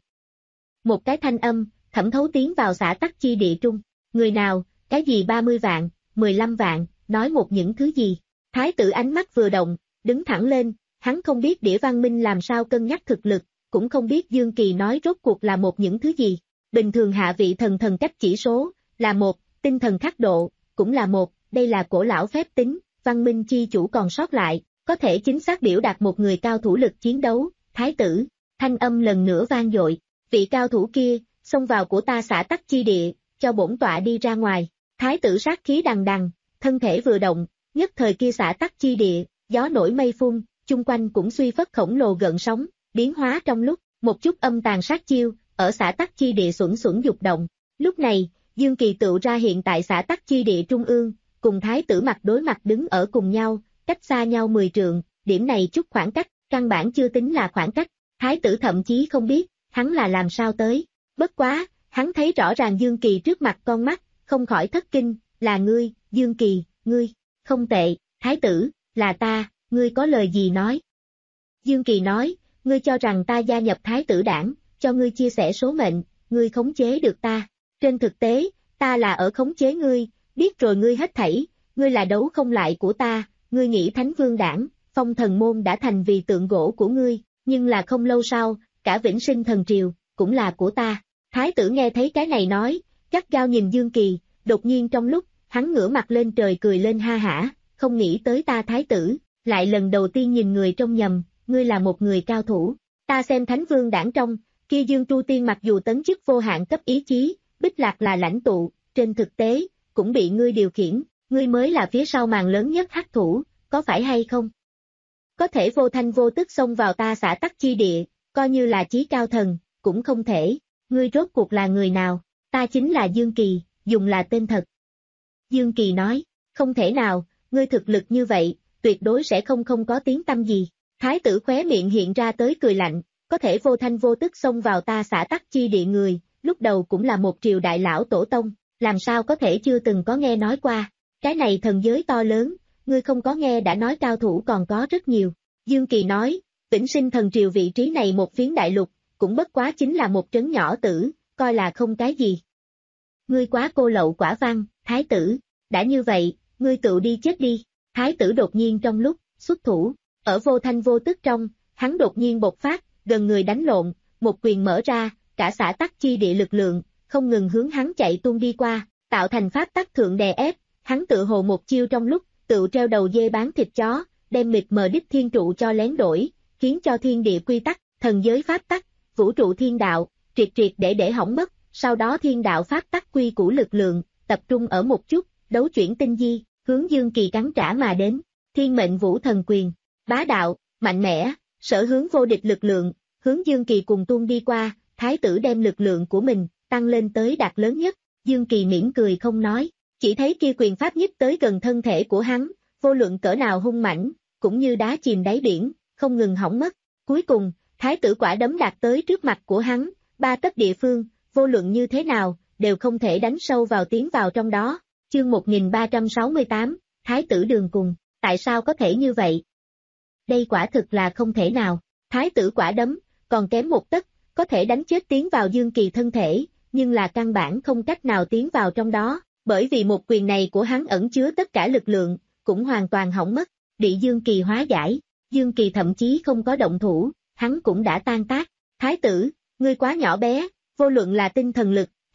Một cái thanh âm, thẩm thấu tiến vào xã tắc chi địa trung, người nào, cái gì ba mươi vạn, mười lăm vạn, nói một những thứ gì. Thái tử ánh mắt vừa động, đứng thẳng lên, hắn không biết Đĩa Văn Minh làm sao cân nhắc thực lực, cũng không biết Dương Kỳ nói rốt cuộc là một những thứ gì. Bình thường hạ vị thần thần cách chỉ số, là một, tinh thần khắc độ, cũng là một, đây là cổ lão phép tính, văn minh chi chủ còn sót lại, có thể chính xác biểu đạt một người cao thủ lực chiến đấu. Thái tử, thanh âm lần nữa vang dội, vị cao thủ kia, xông vào của ta xã tắc chi địa, cho bổn tọa đi ra ngoài. Thái tử sát khí đằng đằng, thân thể vừa động, nhất thời kia xã tắc chi địa, gió nổi mây phun, chung quanh cũng suy phất khổng lồ gợn sóng, biến hóa trong lúc, một chút âm tàn sát chiêu, ở xã tắc chi địa xuẩn xuẩn dục động. Lúc này, Dương Kỳ tựu ra hiện tại xã tắc chi địa trung ương, cùng thái tử mặt đối mặt đứng ở cùng nhau, cách xa nhau mười trượng, điểm này chút khoảng cách, căn bản chưa tính là khoảng cách. Thái tử thậm chí không biết, hắn là làm sao tới. Bất quá, hắn thấy rõ ràng Dương Kỳ trước mặt con mắt, không khỏi thất kinh, là ngươi, Dương Kỳ, ngươi, không tệ, thái tử, là ta, ngươi có lời gì nói? Dương Kỳ nói, ngươi cho rằng ta gia nhập thái tử đảng, cho ngươi chia sẻ số mệnh, ngươi khống chế được ta. Trên thực tế, ta là ở khống chế ngươi, biết rồi ngươi hết thảy, ngươi là đấu không lại của ta, ngươi nghĩ Thánh Vương đảng, Phong Thần môn đã thành vì tượng gỗ của ngươi, nhưng là không lâu sau, cả Vĩnh Sinh thần triều, cũng là của ta. Thái tử nghe thấy cái này nói, gắt gao nhìn Dương Kỳ, đột nhiên trong lúc, hắn ngửa mặt lên trời cười lên ha hả, không nghĩ tới ta thái tử, lại lần đầu tiên nhìn người trong nhầm, ngươi là một người cao thủ. Ta xem Thánh Vương đảng trong, kia Dương Tru Tiên mặc dù tấn chức vô hạn cấp ý chí, Bích Lạc là lãnh tụ, trên thực tế, cũng bị ngươi điều khiển, ngươi mới là phía sau màn lớn nhất hắc thủ, có phải hay không? Có thể vô thanh vô tức xông vào ta xã tắc chi địa, coi như là chí cao thần, cũng không thể, ngươi rốt cuộc là người nào? Ta chính là Dương Kỳ, dùng là tên thật. Dương Kỳ nói, không thể nào, ngươi thực lực như vậy, tuyệt đối sẽ không không có tiếng tăm gì. Thái tử khóe miệng hiện ra tới cười lạnh, có thể vô thanh vô tức xông vào ta xã tắc chi địa người, lúc đầu cũng là một triều đại lão tổ tông, làm sao có thể chưa từng có nghe nói qua. Cái này thần giới to lớn, ngươi không có nghe đã nói cao thủ còn có rất nhiều. Dương Kỳ nói, Vĩnh Sinh thần triều vị trí này một phiến đại lục, cũng bất quá chính là một trấn nhỏ tử, coi là không cái gì. Ngươi quá cô lậu quả văn, thái tử, đã như vậy, ngươi tự đi chết đi. Thái tử đột nhiên trong lúc, xuất thủ, ở vô thanh vô tức trong, hắn đột nhiên bộc phát, gần người đánh lộn, một quyền mở ra, cả xã tắc chi địa lực lượng, không ngừng hướng hắn chạy tuôn đi qua, tạo thành pháp tắc thượng đè ép, hắn tự hồ một chiêu trong lúc, tự treo đầu dê bán thịt chó, đem mịt mờ đích thiên trụ cho lén đổi, khiến cho thiên địa quy tắc, thần giới pháp tắc, vũ trụ thiên đạo, triệt triệt để để hỏng mất, sau đó thiên đạo pháp tắc quy củ lực lượng, tập trung ở một chút, đấu chuyển tinh di, hướng Dương Kỳ cắn trả mà đến, thiên mệnh vũ thần quyền, bá đạo, mạnh mẽ, sở hướng vô địch lực lượng, hướng Dương Kỳ cùng tuôn đi qua, thái tử đem lực lượng của mình, tăng lên tới đạt lớn nhất, Dương Kỳ mỉm cười không nói, chỉ thấy kia quyền pháp nhích tới gần thân thể của hắn, vô luận cỡ nào hung mãnh, cũng như đá chìm đáy biển, không ngừng hỏng mất, cuối cùng, thái tử quả đấm đạt tới trước mặt của hắn, ba tấc địa phương, vô luận như thế nào, đều không thể đánh sâu vào tiến vào trong đó. Chương một nghìn ba trăm sáu mươi tám, Thái tử đường cùng, tại sao có thể như vậy? Đây quả thực là không thể nào, thái tử quả đấm, còn kém một tấc, có thể đánh chết tiến vào Dương Kỳ thân thể, nhưng là căn bản không cách nào tiến vào trong đó, bởi vì một quyền này của hắn ẩn chứa tất cả lực lượng, cũng hoàn toàn hỏng mất, bị Dương Kỳ hóa giải, Dương Kỳ thậm chí không có động thủ, hắn cũng đã tan tác, thái tử, ngươi quá nhỏ bé, vô luận là tinh thần lực,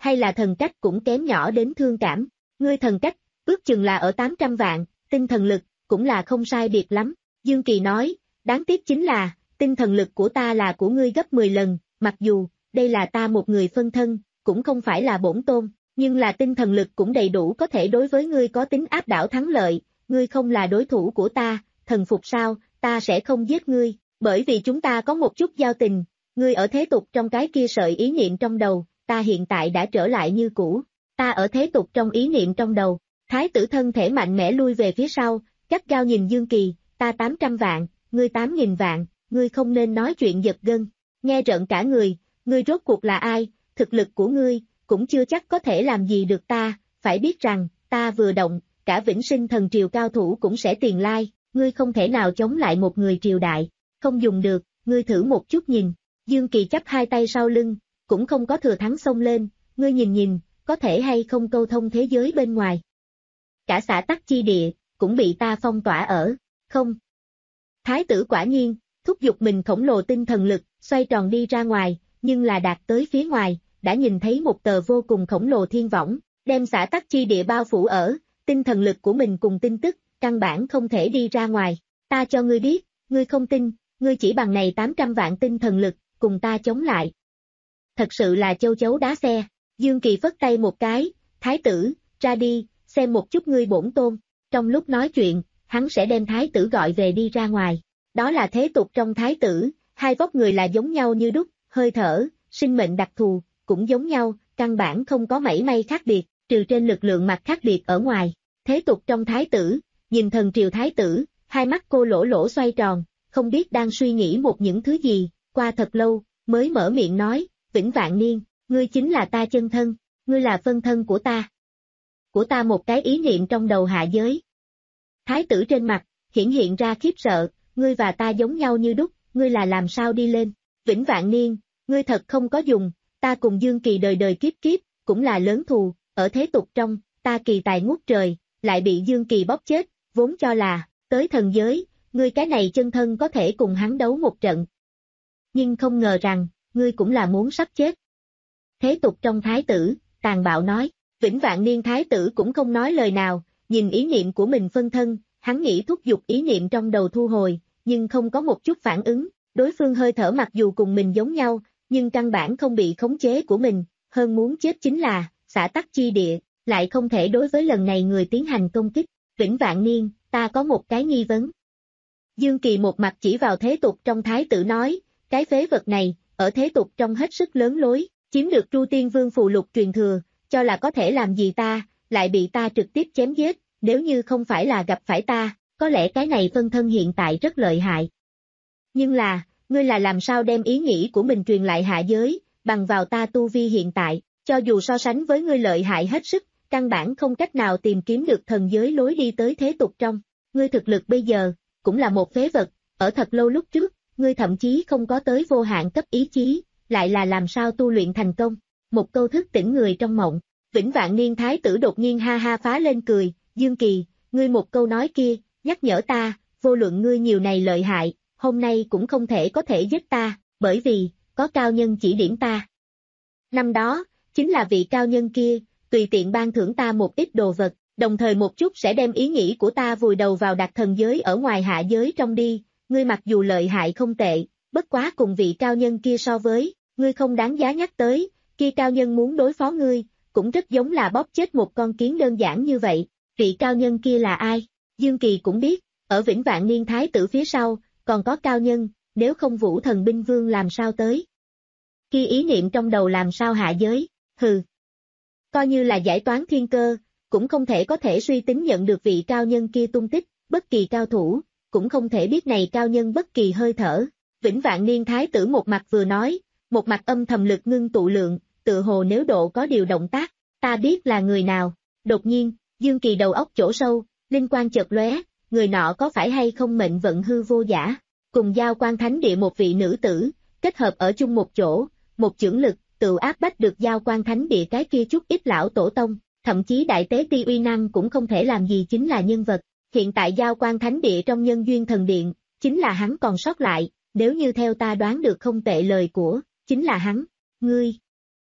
hay là thần cách cũng kém nhỏ đến thương cảm. Ngươi thần cách, ước chừng là ở tám trăm vạn, tinh thần lực, cũng là không sai biệt lắm. Dương Kỳ nói, đáng tiếc chính là, tinh thần lực của ta là của ngươi gấp mười lần, mặc dù, đây là ta một người phân thân, cũng không phải là bổn tôn, nhưng là tinh thần lực cũng đầy đủ có thể đối với ngươi có tính áp đảo thắng lợi, ngươi không là đối thủ của ta, thần phục sao, ta sẽ không giết ngươi, bởi vì chúng ta có một chút giao tình, ngươi ở thế tục trong cái kia sợi ý niệm trong đầu, ta hiện tại đã trở lại như cũ, ta ở thế tục trong ý niệm trong đầu, thái tử thân thể mạnh mẽ lui về phía sau, gắt gao nhìn Dương Kỳ, ta tám trăm vạn, ngươi tám nghìn vạn, ngươi không nên nói chuyện giật gân, nghe rợn cả người, ngươi rốt cuộc là ai, thực lực của ngươi, cũng chưa chắc có thể làm gì được ta, phải biết rằng, ta vừa động, cả Vĩnh Sinh thần triều cao thủ cũng sẽ tiền lai, ngươi không thể nào chống lại một người triều đại, không dùng được, ngươi thử một chút nhìn, Dương Kỳ chắp hai tay sau lưng, cũng không có thừa thắng xông lên, ngươi nhìn nhìn, có thể hay không câu thông thế giới bên ngoài. Cả xã tắc chi địa, cũng bị ta phong tỏa ở, không. Thái tử quả nhiên, thúc giục mình khổng lồ tinh thần lực, xoay tròn đi ra ngoài, nhưng là đạt tới phía ngoài, đã nhìn thấy một tờ vô cùng khổng lồ thiên võng, đem xã tắc chi địa bao phủ ở, tinh thần lực của mình cùng tin tức, căn bản không thể đi ra ngoài. Ta cho ngươi biết, ngươi không tin, ngươi chỉ bằng này tám trăm vạn tinh thần lực, cùng ta chống lại. Thật sự là châu chấu đá xe. Dương Kỳ phất tay một cái, thái tử, ra đi, xem một chút ngươi bổn tôn. Trong lúc nói chuyện, hắn sẽ đem thái tử gọi về đi ra ngoài. Đó là thế tục trong thái tử, hai vóc người là giống nhau như đúc, hơi thở, sinh mệnh đặc thù, cũng giống nhau, căn bản không có mảy may khác biệt, trừ trên lực lượng mặt khác biệt ở ngoài. Thế tục trong thái tử, nhìn thần triều thái tử, hai mắt cô lỗ lỗ xoay tròn, không biết đang suy nghĩ một những thứ gì, qua thật lâu, mới mở miệng nói, Vĩnh Vạn Niên, ngươi chính là ta chân thân, ngươi là phân thân của ta. Của ta một cái ý niệm trong đầu hạ giới. Thái tử trên mặt, hiển hiện ra khiếp sợ, ngươi và ta giống nhau như đúc, ngươi là làm sao đi lên, Vĩnh Vạn Niên, ngươi thật không có dùng, ta cùng Dương Kỳ đời đời kiếp kiếp, cũng là lớn thù, ở thế tục trong, ta kỳ tài ngút trời, lại bị Dương Kỳ bóp chết, vốn cho là, tới thần giới, ngươi cái này chân thân có thể cùng hắn đấu một trận. Nhưng không ngờ rằng, ngươi cũng là muốn sắp chết. Thế tục trong thái tử, tàn bạo nói, Vĩnh Vạn Niên thái tử cũng không nói lời nào, nhìn ý niệm của mình phân thân, hắn nghĩ thúc giục ý niệm trong đầu thu hồi, nhưng không có một chút phản ứng, đối phương hơi thở mặc dù cùng mình giống nhau, nhưng căn bản không bị khống chế của mình, hơn muốn chết chính là, xã tắc chi địa, lại không thể đối với lần này người tiến hành công kích, Vĩnh Vạn Niên, ta có một cái nghi vấn. Dương Kỳ một mặt chỉ vào thế tục trong thái tử nói, cái phế vật này, ở thế tục trong hết sức lớn lối, chiếm được Tru Tiên Vương phù lục truyền thừa, cho là có thể làm gì ta, lại bị ta trực tiếp chém giết, nếu như không phải là gặp phải ta, có lẽ cái này phân thân hiện tại rất lợi hại. Nhưng là, ngươi là làm sao đem ý nghĩ của mình truyền lại hạ giới, bằng vào ta tu vi hiện tại, cho dù so sánh với ngươi lợi hại hết sức, căn bản không cách nào tìm kiếm được thần giới lối đi tới thế tục trong, ngươi thực lực bây giờ, cũng là một phế vật, ở thật lâu lúc trước, ngươi thậm chí không có tới vô hạn cấp ý chí, lại là làm sao tu luyện thành công, một câu thức tỉnh người trong mộng, Vĩnh Vạn Niên thái tử đột nhiên ha ha phá lên cười, Dương Kỳ, ngươi một câu nói kia, nhắc nhở ta, vô luận ngươi nhiều này lợi hại, hôm nay cũng không thể có thể giết ta, bởi vì, có cao nhân chỉ điểm ta. Năm đó, chính là vị cao nhân kia, tùy tiện ban thưởng ta một ít đồ vật, đồng thời một chút sẽ đem ý nghĩ của ta vùi đầu vào đặt thần giới ở ngoài hạ giới trong đi, ngươi mặc dù lợi hại không tệ, bất quá cùng vị cao nhân kia so với, ngươi không đáng giá nhắc tới, kia cao nhân muốn đối phó ngươi, cũng rất giống là bóp chết một con kiến đơn giản như vậy, vị cao nhân kia là ai? Dương Kỳ cũng biết, ở Vĩnh Vạn Niên thái tử phía sau, còn có cao nhân, nếu không Vũ Thần Binh Vương làm sao tới? Khi ý niệm trong đầu làm sao hạ giới, hừ. Coi như là giải toán thiên cơ, cũng không thể có thể suy tính nhận được vị cao nhân kia tung tích, bất kỳ cao thủ, cũng không thể biết này cao nhân bất kỳ hơi thở. Vĩnh Vạn Niên thái tử một mặt vừa nói, một mặt âm thầm lực ngưng tụ lượng, tự hồ nếu độ có điều động tác, ta biết là người nào. Đột nhiên, Dương Kỳ đầu óc chỗ sâu, linh quang chợt lóe, người nọ có phải hay không mệnh vận hư vô giả, cùng Giao Quan Thánh Địa một vị nữ tử, kết hợp ở chung một chỗ, một chưởng lực, tự áp bách được Giao Quan Thánh Địa cái kia chút ít lão tổ tông, thậm chí đại tế ti uy năng cũng không thể làm gì chính là nhân vật. Hiện tại Giao Quan Thánh Địa trong Nhân Duyên Thần Điện, chính là hắn còn sót lại, nếu như theo ta đoán được không tệ lời của, chính là hắn, ngươi.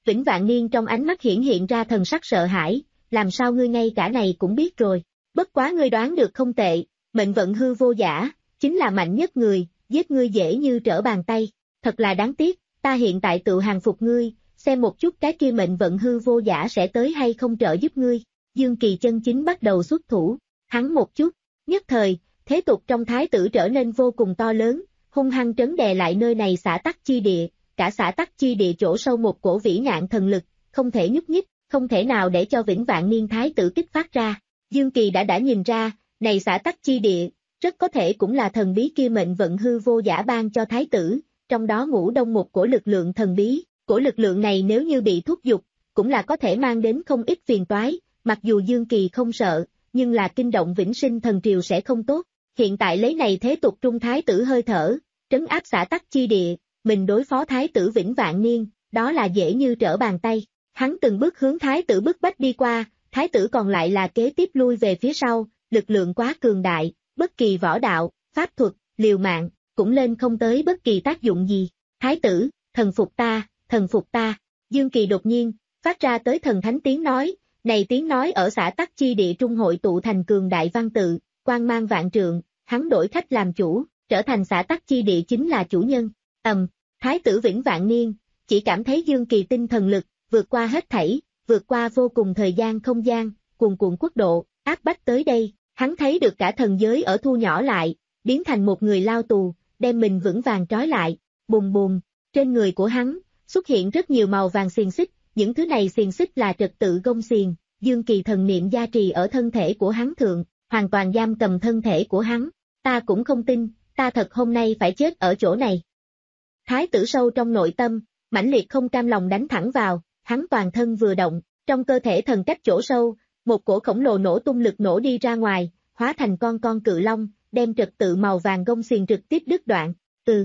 Vĩnh Vạn Niên trong ánh mắt hiển hiện ra thần sắc sợ hãi, làm sao ngươi ngay cả này cũng biết rồi, bất quá ngươi đoán được không tệ, mệnh vận hư vô giả, chính là mạnh nhất người, giết ngươi dễ như trở bàn tay, thật là đáng tiếc, ta hiện tại tự hàng phục ngươi, xem một chút cái kia mệnh vận hư vô giả sẽ tới hay không trợ giúp ngươi, Dương Kỳ chân chính bắt đầu xuất thủ, hắn một chút, nhất thời, thế tục trong thái tử trở nên vô cùng to lớn, hung hăng trấn đè lại nơi này xã tắc chi địa, cả xã tắc chi địa chỗ sâu một cổ vĩ ngạn thần lực, không thể nhúc nhích, không thể nào để cho Vĩnh Vạn Niên thái tử kích phát ra. Dương Kỳ đã đã nhìn ra, này xã tắc chi địa, rất có thể cũng là thần bí kia mệnh vận hư vô giả ban cho thái tử, trong đó ngủ đông một cổ lực lượng thần bí, cổ lực lượng này nếu như bị thúc giục, cũng là có thể mang đến không ít phiền toái, mặc dù Dương Kỳ không sợ, nhưng là kinh động vĩnh sinh thần triều sẽ không tốt, hiện tại lấy này thế tục trung thái tử hơi thở, trấn áp xã tắc chi địa, mình đối phó thái tử Vĩnh Vạn Niên, đó là dễ như trở bàn tay, hắn từng bước hướng thái tử bức bách đi qua, thái tử còn lại là kế tiếp lui về phía sau, lực lượng quá cường đại, bất kỳ võ đạo, pháp thuật, liều mạng, cũng lên không tới bất kỳ tác dụng gì, thái tử, thần phục ta, thần phục ta, Dương Kỳ đột nhiên, phát ra tới thần thánh tiếng nói, này tiếng nói ở xã tắc chi địa trung hội tụ thành cường đại văn tự, quang mang vạn trượng, hắn đổi khách làm chủ, trở thành xã tắc chi địa chính là chủ nhân, ầm, thái tử Vĩnh Vạn Niên, chỉ cảm thấy Dương Kỳ tinh thần lực, vượt qua hết thảy, vượt qua vô cùng thời gian không gian, cuồn cuộn quốc độ, áp bách tới đây, hắn thấy được cả thần giới ở thu nhỏ lại, biến thành một người lao tù, đem mình vững vàng trói lại, bùm bùm, trên người của hắn, xuất hiện rất nhiều màu vàng xiềng xích, những thứ này xiềng xích là trật tự gông xiềng, Dương Kỳ thần niệm gia trì ở thân thể của hắn thượng, hoàn toàn giam cầm thân thể của hắn, ta cũng không tin, ta thật hôm nay phải chết ở chỗ này. Thái tử sâu trong nội tâm, mãnh liệt không cam lòng đánh thẳng vào, hắn toàn thân vừa động, trong cơ thể thần cách chỗ sâu, một cổ khổng lồ nổ tung lực nổ đi ra ngoài, hóa thành con con cự long, đem trật tự màu vàng gông xiềng trực tiếp đứt đoạn, ừ.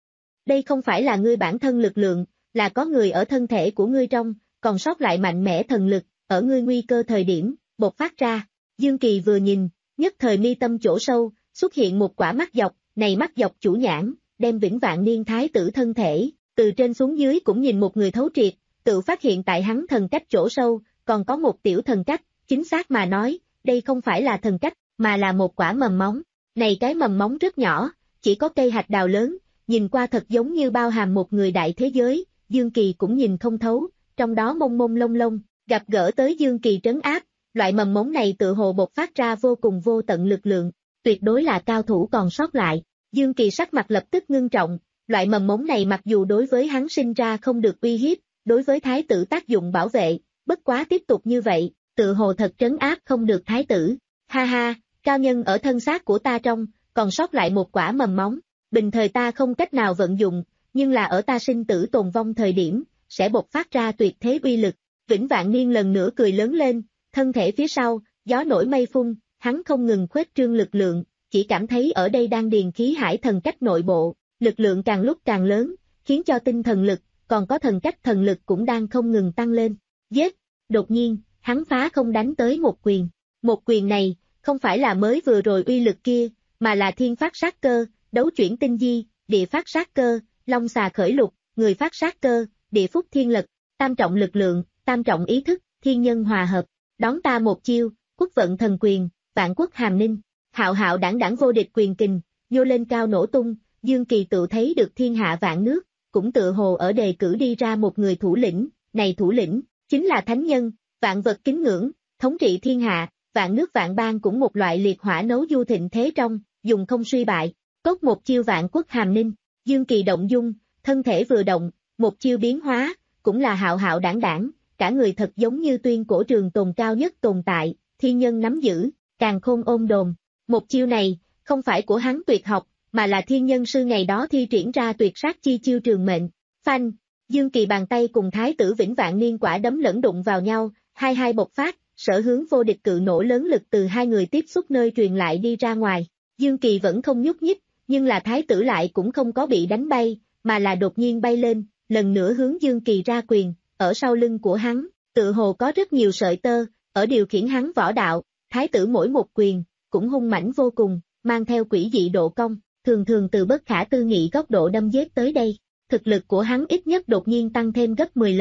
Đây không phải là ngươi bản thân lực lượng, là có người ở thân thể của ngươi trong, còn sót lại mạnh mẽ thần lực, ở ngươi nguy cơ thời điểm, bộc phát ra. Dương Kỳ vừa nhìn, nhất thời mi tâm chỗ sâu, xuất hiện một quả mắt dọc, này mắt dọc chủ nhãn, đem Vĩnh Vạn Niên thái tử thân thể, từ trên xuống dưới cũng nhìn một người thấu triệt, tự phát hiện tại hắn thần cách chỗ sâu, còn có một tiểu thần cách, chính xác mà nói, đây không phải là thần cách, mà là một quả mầm móng. Này cái mầm móng rất nhỏ, chỉ có cây hạt đào lớn, nhìn qua thật giống như bao hàm một người đại thế giới, Dương Kỳ cũng nhìn không thấu, trong đó mông mông lông lông, gặp gỡ tới Dương Kỳ trấn áp, loại mầm móng này tự hồ bộc phát ra vô cùng vô tận lực lượng, tuyệt đối là cao thủ còn sót lại. Dương Kỳ sắc mặt lập tức ngưng trọng, loại mầm móng này mặc dù đối với hắn sinh ra không được uy hiếp, đối với thái tử tác dụng bảo vệ, bất quá tiếp tục như vậy, tự hồ thật trấn áp không được thái tử. Ha ha, cao nhân ở thân xác của ta trong, còn sót lại một quả mầm móng, bình thời ta không cách nào vận dụng, nhưng là ở ta sinh tử tồn vong thời điểm, sẽ bộc phát ra tuyệt thế uy lực. Vĩnh Vạn Niên lần nữa cười lớn lên, thân thể phía sau, gió nổi mây phun, hắn không ngừng khuếch trương lực lượng, chỉ cảm thấy ở đây đang điền khí hải thần cách nội bộ, lực lượng càng lúc càng lớn, khiến cho tinh thần lực, còn có thần cách thần lực cũng đang không ngừng tăng lên. Giết! Đột nhiên, hắn phá không đánh tới một quyền. Một quyền này, không phải là mới vừa rồi uy lực kia, mà là thiên phát sát cơ, đấu chuyển tinh di, địa phát sát cơ, long xà khởi lục, người phát sát cơ, địa phúc thiên lực, tam trọng lực lượng, tam trọng ý thức, thiên nhân hòa hợp. Đón ta một chiêu, quốc vận thần quyền, vạn quốc hàm ninh, hạo hạo đảng đảng vô địch quyền kình, nhô lên cao nổ tung, Dương Kỳ tự thấy được thiên hạ vạn nước, cũng tự hồ ở đề cử đi ra một người thủ lĩnh, này thủ lĩnh, chính là thánh nhân, vạn vật kính ngưỡng, thống trị thiên hạ, vạn nước vạn bang cũng một loại liệt hỏa nấu du thịnh thế trong, dùng không suy bại, cốt một chiêu vạn quốc hàm ninh, Dương Kỳ động dung, thân thể vừa động, một chiêu biến hóa, cũng là hạo hạo đảng đảng, cả người thật giống như tuyên cổ trường tồn cao nhất tồn tại, thiên nhân nắm giữ, càn khôn ôm đồn. Một chiêu này, không phải của hắn tuyệt học, mà là thiên nhân sư ngày đó thi triển ra tuyệt sát chi chiêu trường mệnh. Phanh, Dương Kỳ bàn tay cùng thái tử Vĩnh Vạn Niên quả đấm lẫn đụng vào nhau, hai hai bộc phát, sở hướng vô địch cự nổ lớn lực từ hai người tiếp xúc nơi truyền lại đi ra ngoài. Dương Kỳ vẫn không nhúc nhích, nhưng là thái tử lại cũng không có bị đánh bay, mà là đột nhiên bay lên, lần nữa hướng Dương Kỳ ra quyền, ở sau lưng của hắn, tự hồ có rất nhiều sợi tơ, ở điều khiển hắn võ đạo, thái tử mỗi một quyền, cũng hung mãnh vô cùng, mang theo quỷ dị độ công, thường thường từ bất khả tư nghị góc độ đâm giết tới đây. Thực lực của hắn ít nhất đột nhiên tăng thêm gấp mười lần.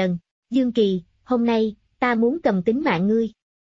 Dương Kỳ, hôm nay, ta muốn cầm tính mạng ngươi.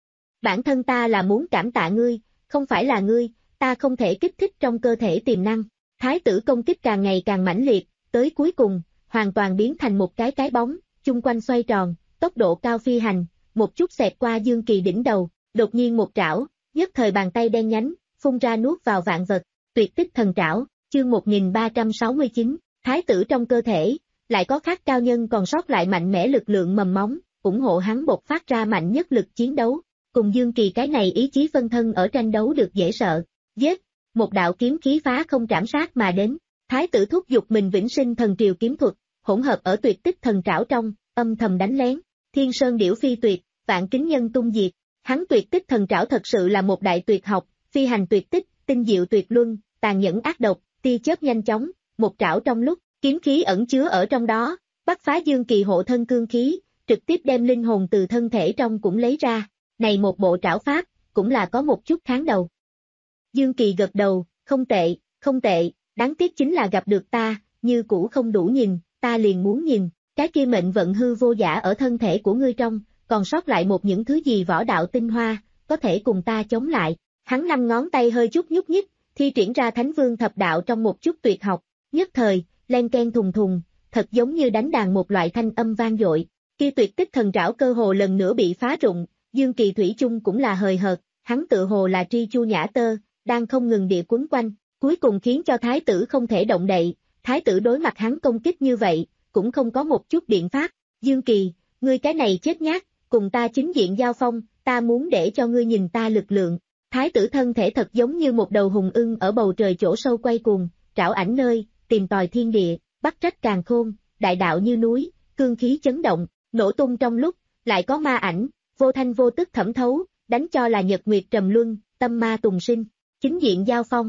Bản thân ta là muốn cảm tạ ngươi, không phải là ngươi, ta không thể kích thích trong cơ thể tiềm năng. Thái tử công kích càng ngày càng mãnh liệt, tới cuối cùng, hoàn toàn biến thành một cái cái bóng, chung quanh xoay tròn, tốc độ cao phi hành, một chút xẹt qua Dương Kỳ đỉnh đầu, đột nhiên một trảo, nhất thời bàn tay đen nhánh, phun ra nuốt vào vạn vật, tuyệt tích thần trảo, chương một nghìn ba trăm sáu mươi chín, thái tử trong cơ thể, lại có khác cao nhân còn sót lại mạnh mẽ lực lượng mầm móng, ủng hộ hắn bộc phát ra mạnh nhất lực chiến đấu, cùng Dương Kỳ cái này ý chí phân thân ở tranh đấu được dễ sợ, giết, một đạo kiếm khí phá không trảm sát mà đến, thái tử thúc giục mình vĩnh sinh thần triều kiếm thuật, hỗn hợp ở tuyệt tích thần trảo trong, âm thầm đánh lén, thiên sơn điểu phi tuyệt, vạn kính nhân tung diệt, hắn tuyệt tích thần trảo thật sự là một đại tuyệt học, phi hành tuyệt tích, tinh diệu tuyệt luân, tàn nhẫn ác độc, tia chớp nhanh chóng, một trảo trong lúc, kiếm khí ẩn chứa ở trong đó, bắt phá Dương Kỳ hộ thân cương khí, trực tiếp đem linh hồn từ thân thể trong cũng lấy ra, này một bộ trảo pháp, cũng là có một chút kháng đầu. Dương Kỳ gật đầu, không tệ, không tệ, đáng tiếc chính là gặp được ta, như cũ không đủ nhìn, ta liền muốn nhìn, cái kia mệnh vận hư vô giả ở thân thể của ngươi trong, còn sót lại một những thứ gì võ đạo tinh hoa, có thể cùng ta chống lại. Hắn năm ngón tay hơi chút nhúc nhích, thi triển ra Thánh Vương thập đạo trong một chút tuyệt học, nhất thời, len ken thùng thùng, thật giống như đánh đàn một loại thanh âm vang dội. Kia tuyệt tích thần trảo cơ hồ lần nữa bị phá rụng, Dương Kỳ thủy chung cũng là hời hợt, hắn tự hồ là tri chu nhã tơ, đang không ngừng địa quấn quanh, cuối cùng khiến cho thái tử không thể động đậy, thái tử đối mặt hắn công kích như vậy, cũng không có một chút biện pháp. Dương Kỳ, ngươi cái này chết nhát, cùng ta chính diện giao phong, ta muốn để cho ngươi nhìn ta lực lượng. Thái tử thân thể thật giống như một đầu hùng ưng ở bầu trời chỗ sâu quay cuồng, trảo ảnh nơi, tìm tòi thiên địa, bắt trách càn khôn, đại đạo như núi, cương khí chấn động, nổ tung trong lúc, lại có ma ảnh, vô thanh vô tức thẩm thấu, đánh cho là nhật nguyệt trầm luân, tâm ma tùng sinh, chính diện giao phong.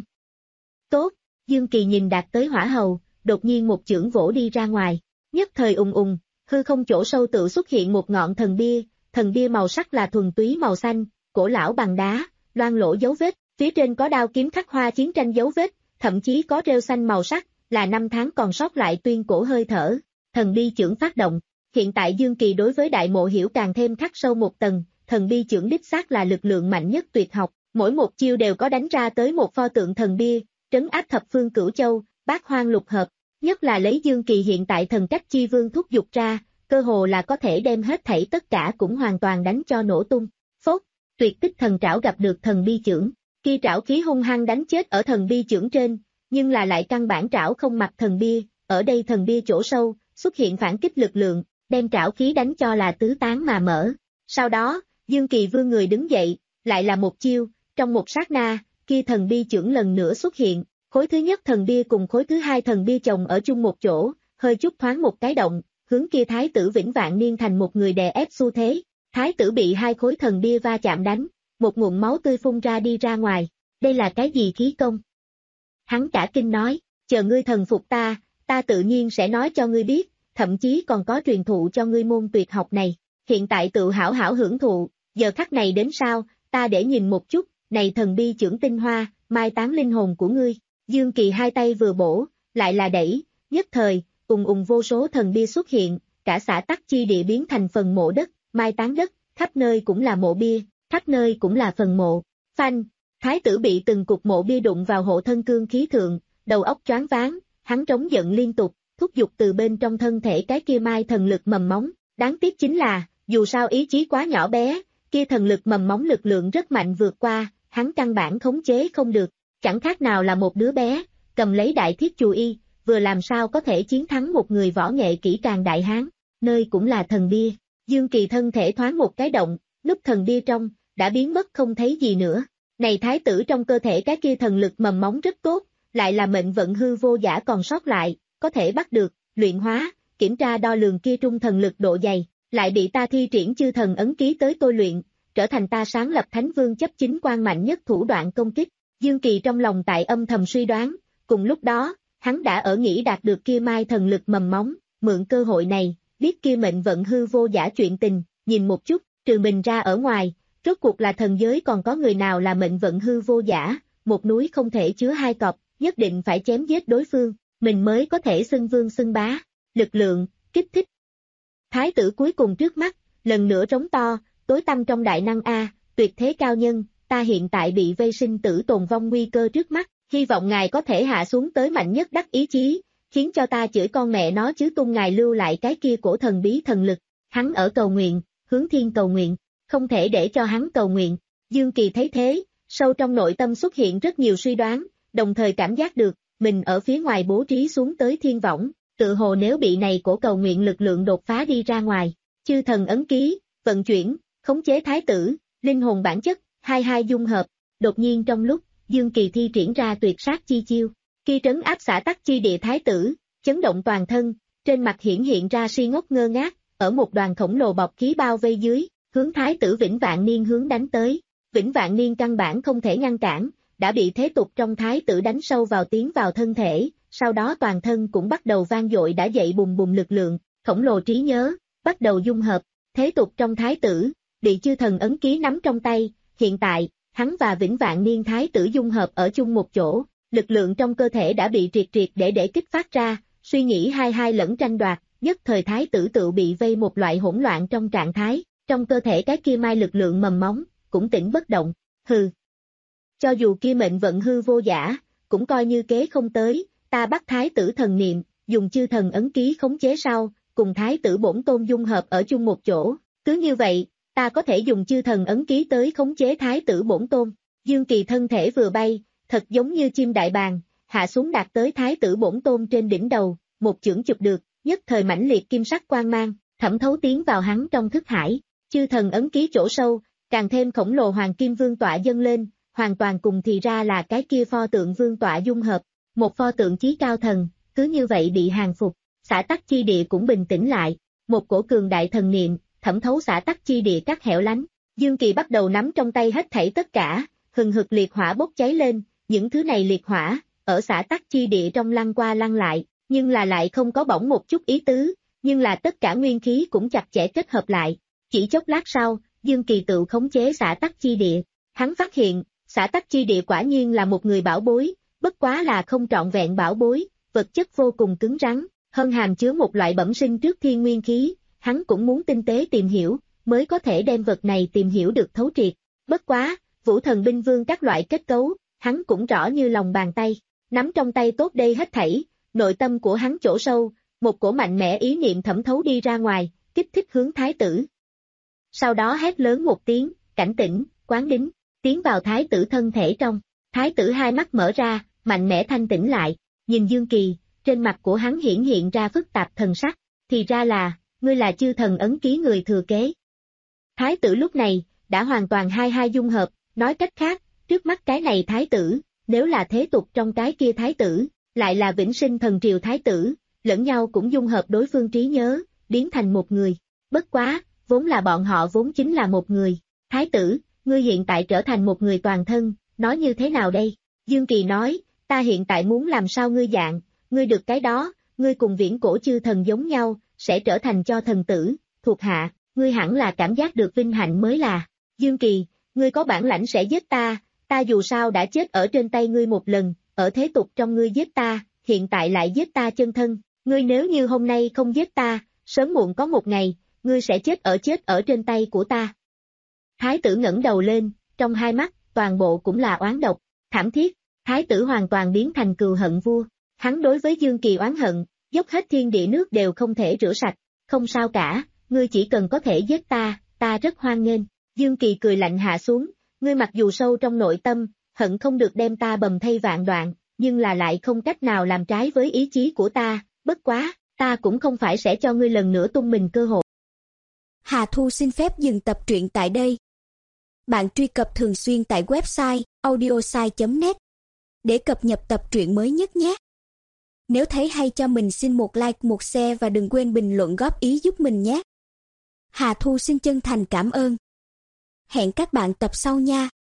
Tốt, Dương Kỳ nhìn đạt tới hỏa hầu, đột nhiên một chưởng vỗ đi ra ngoài, nhất thời ùng ùng, hư không chỗ sâu tự xuất hiện một ngọn thần bia, thần bia màu sắc là thuần túy màu xanh, cổ lão bằng đá, loang lỗ dấu vết, phía trên có đao kiếm khắc hoa chiến tranh dấu vết, thậm chí có rêu xanh màu sắc, là năm tháng còn sót lại tuyên cổ hơi thở, thần bi chưởng phát động. Hiện tại Dương Kỳ đối với đại mộ hiểu càng thêm khắc sâu một tầng, thần bi chưởng đích xác là lực lượng mạnh nhất tuyệt học, mỗi một chiêu đều có đánh ra tới một pho tượng thần bia, trấn áp thập phương cửu châu, bát hoang lục hợp, nhất là lấy Dương Kỳ hiện tại thần cách chi vương thúc giục ra, cơ hồ là có thể đem hết thảy tất cả cũng hoàn toàn đánh cho nổ tung. Phốt, tuyệt tích thần trảo gặp được thần bi chưởng, kia trảo khí hung hăng đánh chết ở thần bi chưởng trên, nhưng là lại căn bản trảo không mặc thần bia, ở đây thần bia chỗ sâu, xuất hiện phản kích lực lượng, đem trảo khí đánh cho là tứ tán mà mở. Sau đó, Dương Kỳ vươn người đứng dậy, lại là một chiêu, trong một sát na, kia thần bi chưởng lần nữa xuất hiện, khối thứ nhất thần bia cùng khối thứ hai thần bia chồng ở chung một chỗ, hơi chút thoáng một cái động, hướng kia thái tử vĩnh vạn niên thành một người đè ép xu thế. Thái tử bị hai khối thần bia va chạm đánh, một nguồn máu tươi phun ra đi ra ngoài, đây là cái gì khí công? Hắn cả kinh nói, chờ ngươi thần phục ta, ta tự nhiên sẽ nói cho ngươi biết, thậm chí còn có truyền thụ cho ngươi môn tuyệt học này, hiện tại tự hảo hảo hưởng thụ, giờ khắc này đến sao, ta để nhìn một chút, này thần bi chưởng tinh hoa, mai táng linh hồn của ngươi. Dương Kỳ hai tay vừa bổ, lại là đẩy, nhất thời, ùng ùng vô số thần bia xuất hiện, cả xã tắc chi địa biến thành phần mộ đất, mai táng đất, khắp nơi cũng là mộ bia, khắp nơi cũng là phần mộ. Phanh, thái tử bị từng cục mộ bia đụng vào hộ thân cương khí thượng, đầu óc choáng váng, hắn trống giận liên tục, thúc giục từ bên trong thân thể cái kia mai thần lực mầm móng, đáng tiếc chính là, dù sao ý chí quá nhỏ bé, kia thần lực mầm móng lực lượng rất mạnh vượt qua, hắn căn bản khống chế không được, chẳng khác nào là một đứa bé, cầm lấy đại thiết chù y, vừa làm sao có thể chiến thắng một người võ nghệ kỹ càng đại hán, nơi cũng là thần bia. Dương Kỳ thân thể thoáng một cái động, núp thần bia trong, đã biến mất không thấy gì nữa. Này thái tử trong cơ thể cái kia thần lực mầm móng rất tốt, lại là mệnh vận hư vô giả còn sót lại, có thể bắt được, luyện hóa, kiểm tra đo lường kia trung thần lực độ dày, lại bị ta thi triển chư thần ấn ký tới tôi luyện, trở thành ta sáng lập thánh vương chấp chính quan mạnh nhất thủ đoạn công kích. Dương Kỳ trong lòng tại âm thầm suy đoán, cùng lúc đó, hắn đã ở nghĩ đạt được kia mai thần lực mầm móng, mượn cơ hội này, biết kia mệnh vận hư vô giả chuyện tình, nhìn một chút, trừ mình ra ở ngoài, rốt cuộc là thần giới còn có người nào là mệnh vận hư vô giả, một núi không thể chứa hai cọp, nhất định phải chém giết đối phương, mình mới có thể xưng vương xưng bá, lực lượng, kích thích. Thái tử cuối cùng trước mắt, lần nữa trống to, tối tăm trong đại năng a, tuyệt thế cao nhân, ta hiện tại bị vây sinh tử tồn vong nguy cơ trước mắt, hy vọng ngài có thể hạ xuống tới mạnh nhất đắc ý chí, khiến cho ta chửi con mẹ nó chứ tung ngài lưu lại cái kia cổ thần bí thần lực. Hắn ở cầu nguyện, hướng thiên cầu nguyện, không thể để cho hắn cầu nguyện. Dương Kỳ thấy thế, sâu trong nội tâm xuất hiện rất nhiều suy đoán, đồng thời cảm giác được, mình ở phía ngoài bố trí xuống tới thiên võng, tự hồ nếu bị này cổ cầu nguyện lực lượng đột phá đi ra ngoài, chư thần ấn ký, vận chuyển, khống chế thái tử, linh hồn bản chất, hai hai dung hợp, đột nhiên trong lúc, Dương Kỳ thi triển ra tuyệt sát chi chiêu, khi trấn áp xả tắc chi địa thái tử, chấn động toàn thân, trên mặt hiển hiện ra si ngốc ngơ ngác, ở một đoàn khổng lồ bọc khí bao vây dưới, hướng thái tử Vĩnh Vạn Niên hướng đánh tới. Vĩnh Vạn Niên căn bản không thể ngăn cản, đã bị thế tục trong thái tử đánh sâu vào tiến vào thân thể, sau đó toàn thân cũng bắt đầu vang dội đã dậy bùng bùng lực lượng, khổng lồ trí nhớ, bắt đầu dung hợp, thế tục trong thái tử, bị chư thần ấn ký nắm trong tay, hiện tại, hắn và Vĩnh Vạn Niên thái tử dung hợp ở chung một chỗ, lực lượng trong cơ thể đã bị triệt triệt để để kích phát ra, suy nghĩ hai hai lẫn tranh đoạt, nhất thời thái tử tự bị vây một loại hỗn loạn trong trạng thái, trong cơ thể cái kia mai lực lượng mầm móng, cũng tỉnh bất động, hừ. Cho dù kia mệnh vận hư vô giả, cũng coi như kế không tới, ta bắt thái tử thần niệm, dùng chư thần ấn ký khống chế sau, cùng thái tử bổn tôn dung hợp ở chung một chỗ, cứ như vậy, ta có thể dùng chư thần ấn ký tới khống chế thái tử bổn tôn. Dương Kỳ thân thể vừa bay, thật giống như chim đại bàng, hạ xuống đạt tới thái tử bổn tôn trên đỉnh đầu, một chưởng chụp được, nhất thời mãnh liệt kim sắc quang mang, thẩm thấu tiến vào hắn trong thức hải, chư thần ấn ký chỗ sâu, càng thêm khổng lồ hoàng kim vương tọa dâng lên, hoàn toàn cùng thì ra là cái kia pho tượng vương tọa dung hợp, một pho tượng chí cao thần, cứ như vậy bị hàng phục, xả tắc chi địa cũng bình tĩnh lại, một cổ cường đại thần niệm, thẩm thấu xả tắc chi địa các hẻo lánh, Dương Kỳ bắt đầu nắm trong tay hết thảy tất cả, hừng hực liệt hỏa bốc cháy lên, những thứ này liệt hỏa, ở xả tắc chi địa trong lăn qua lăn lại, nhưng là lại không có bỏng một chút ý tứ, nhưng là tất cả nguyên khí cũng chặt chẽ kết hợp lại, chỉ chốc lát sau, Dương Kỳ tự khống chế xả tắc chi địa, hắn phát hiện, xả tắc chi địa quả nhiên là một người bảo bối, bất quá là không trọn vẹn bảo bối, vật chất vô cùng cứng rắn, hơn hàm chứa một loại bẩm sinh trước thiên nguyên khí, hắn cũng muốn tinh tế tìm hiểu, mới có thể đem vật này tìm hiểu được thấu triệt, bất quá, vũ thần binh vương các loại kết cấu, hắn cũng rõ như lòng bàn tay, nắm trong tay tốt đây hết thảy, nội tâm của hắn chỗ sâu, một cổ mạnh mẽ ý niệm thẩm thấu đi ra ngoài, kích thích hướng thái tử. Sau đó hét lớn một tiếng, cảnh tỉnh, quán đính, tiến vào thái tử thân thể trong, thái tử hai mắt mở ra, mạnh mẽ thanh tỉnh lại, nhìn Dương Kỳ, trên mặt của hắn hiển hiện ra phức tạp thần sắc, thì ra là, ngươi là chư thần ấn ký người thừa kế. Thái tử lúc này, đã hoàn toàn hai hai dung hợp, nói cách khác, trước mắt cái này thái tử, nếu là thế tục trong cái kia thái tử, lại là vĩnh sinh thần triều thái tử, lẫn nhau cũng dung hợp đối phương trí nhớ, biến thành một người, bất quá, vốn là bọn họ vốn chính là một người, thái tử, ngươi hiện tại trở thành một người toàn thân, nói như thế nào đây? Dương Kỳ nói, ta hiện tại muốn làm sao ngươi dạng, ngươi được cái đó, ngươi cùng viễn cổ chư thần giống nhau, sẽ trở thành cho thần tử, thuộc hạ, ngươi hẳn là cảm giác được vinh hạnh mới là. Dương Kỳ, ngươi có bản lãnh sẽ giết ta, ta dù sao đã chết ở trên tay ngươi một lần, ở thế tục trong ngươi giết ta, hiện tại lại giết ta chân thân, ngươi nếu như hôm nay không giết ta, sớm muộn có một ngày, ngươi sẽ chết ở chết ở trên tay của ta. Thái tử ngẩng đầu lên, trong hai mắt, toàn bộ cũng là oán độc, thảm thiết, thái tử hoàn toàn biến thành cừu hận vua, hắn đối với Dương Kỳ oán hận, dốc hết thiên địa nước đều không thể rửa sạch, không sao cả, ngươi chỉ cần có thể giết ta, ta rất hoan nghênh. Dương Kỳ cười lạnh hạ xuống, ngươi mặc dù sâu trong nội tâm, hận không được đem ta bầm thây vạn đoạn, nhưng là lại không cách nào làm trái với ý chí của ta, bất quá, ta cũng không phải sẽ cho ngươi lần nữa tung mình cơ hội. Hà Thu xin phép dừng tập truyện tại đây. Bạn truy cập thường xuyên tại website audiosai chấm net để cập nhật tập truyện mới nhất nhé. Nếu thấy hay cho mình xin một like, một share và đừng quên bình luận góp ý giúp mình nhé. Hà Thu xin chân thành cảm ơn. Hẹn các bạn tập sau nha.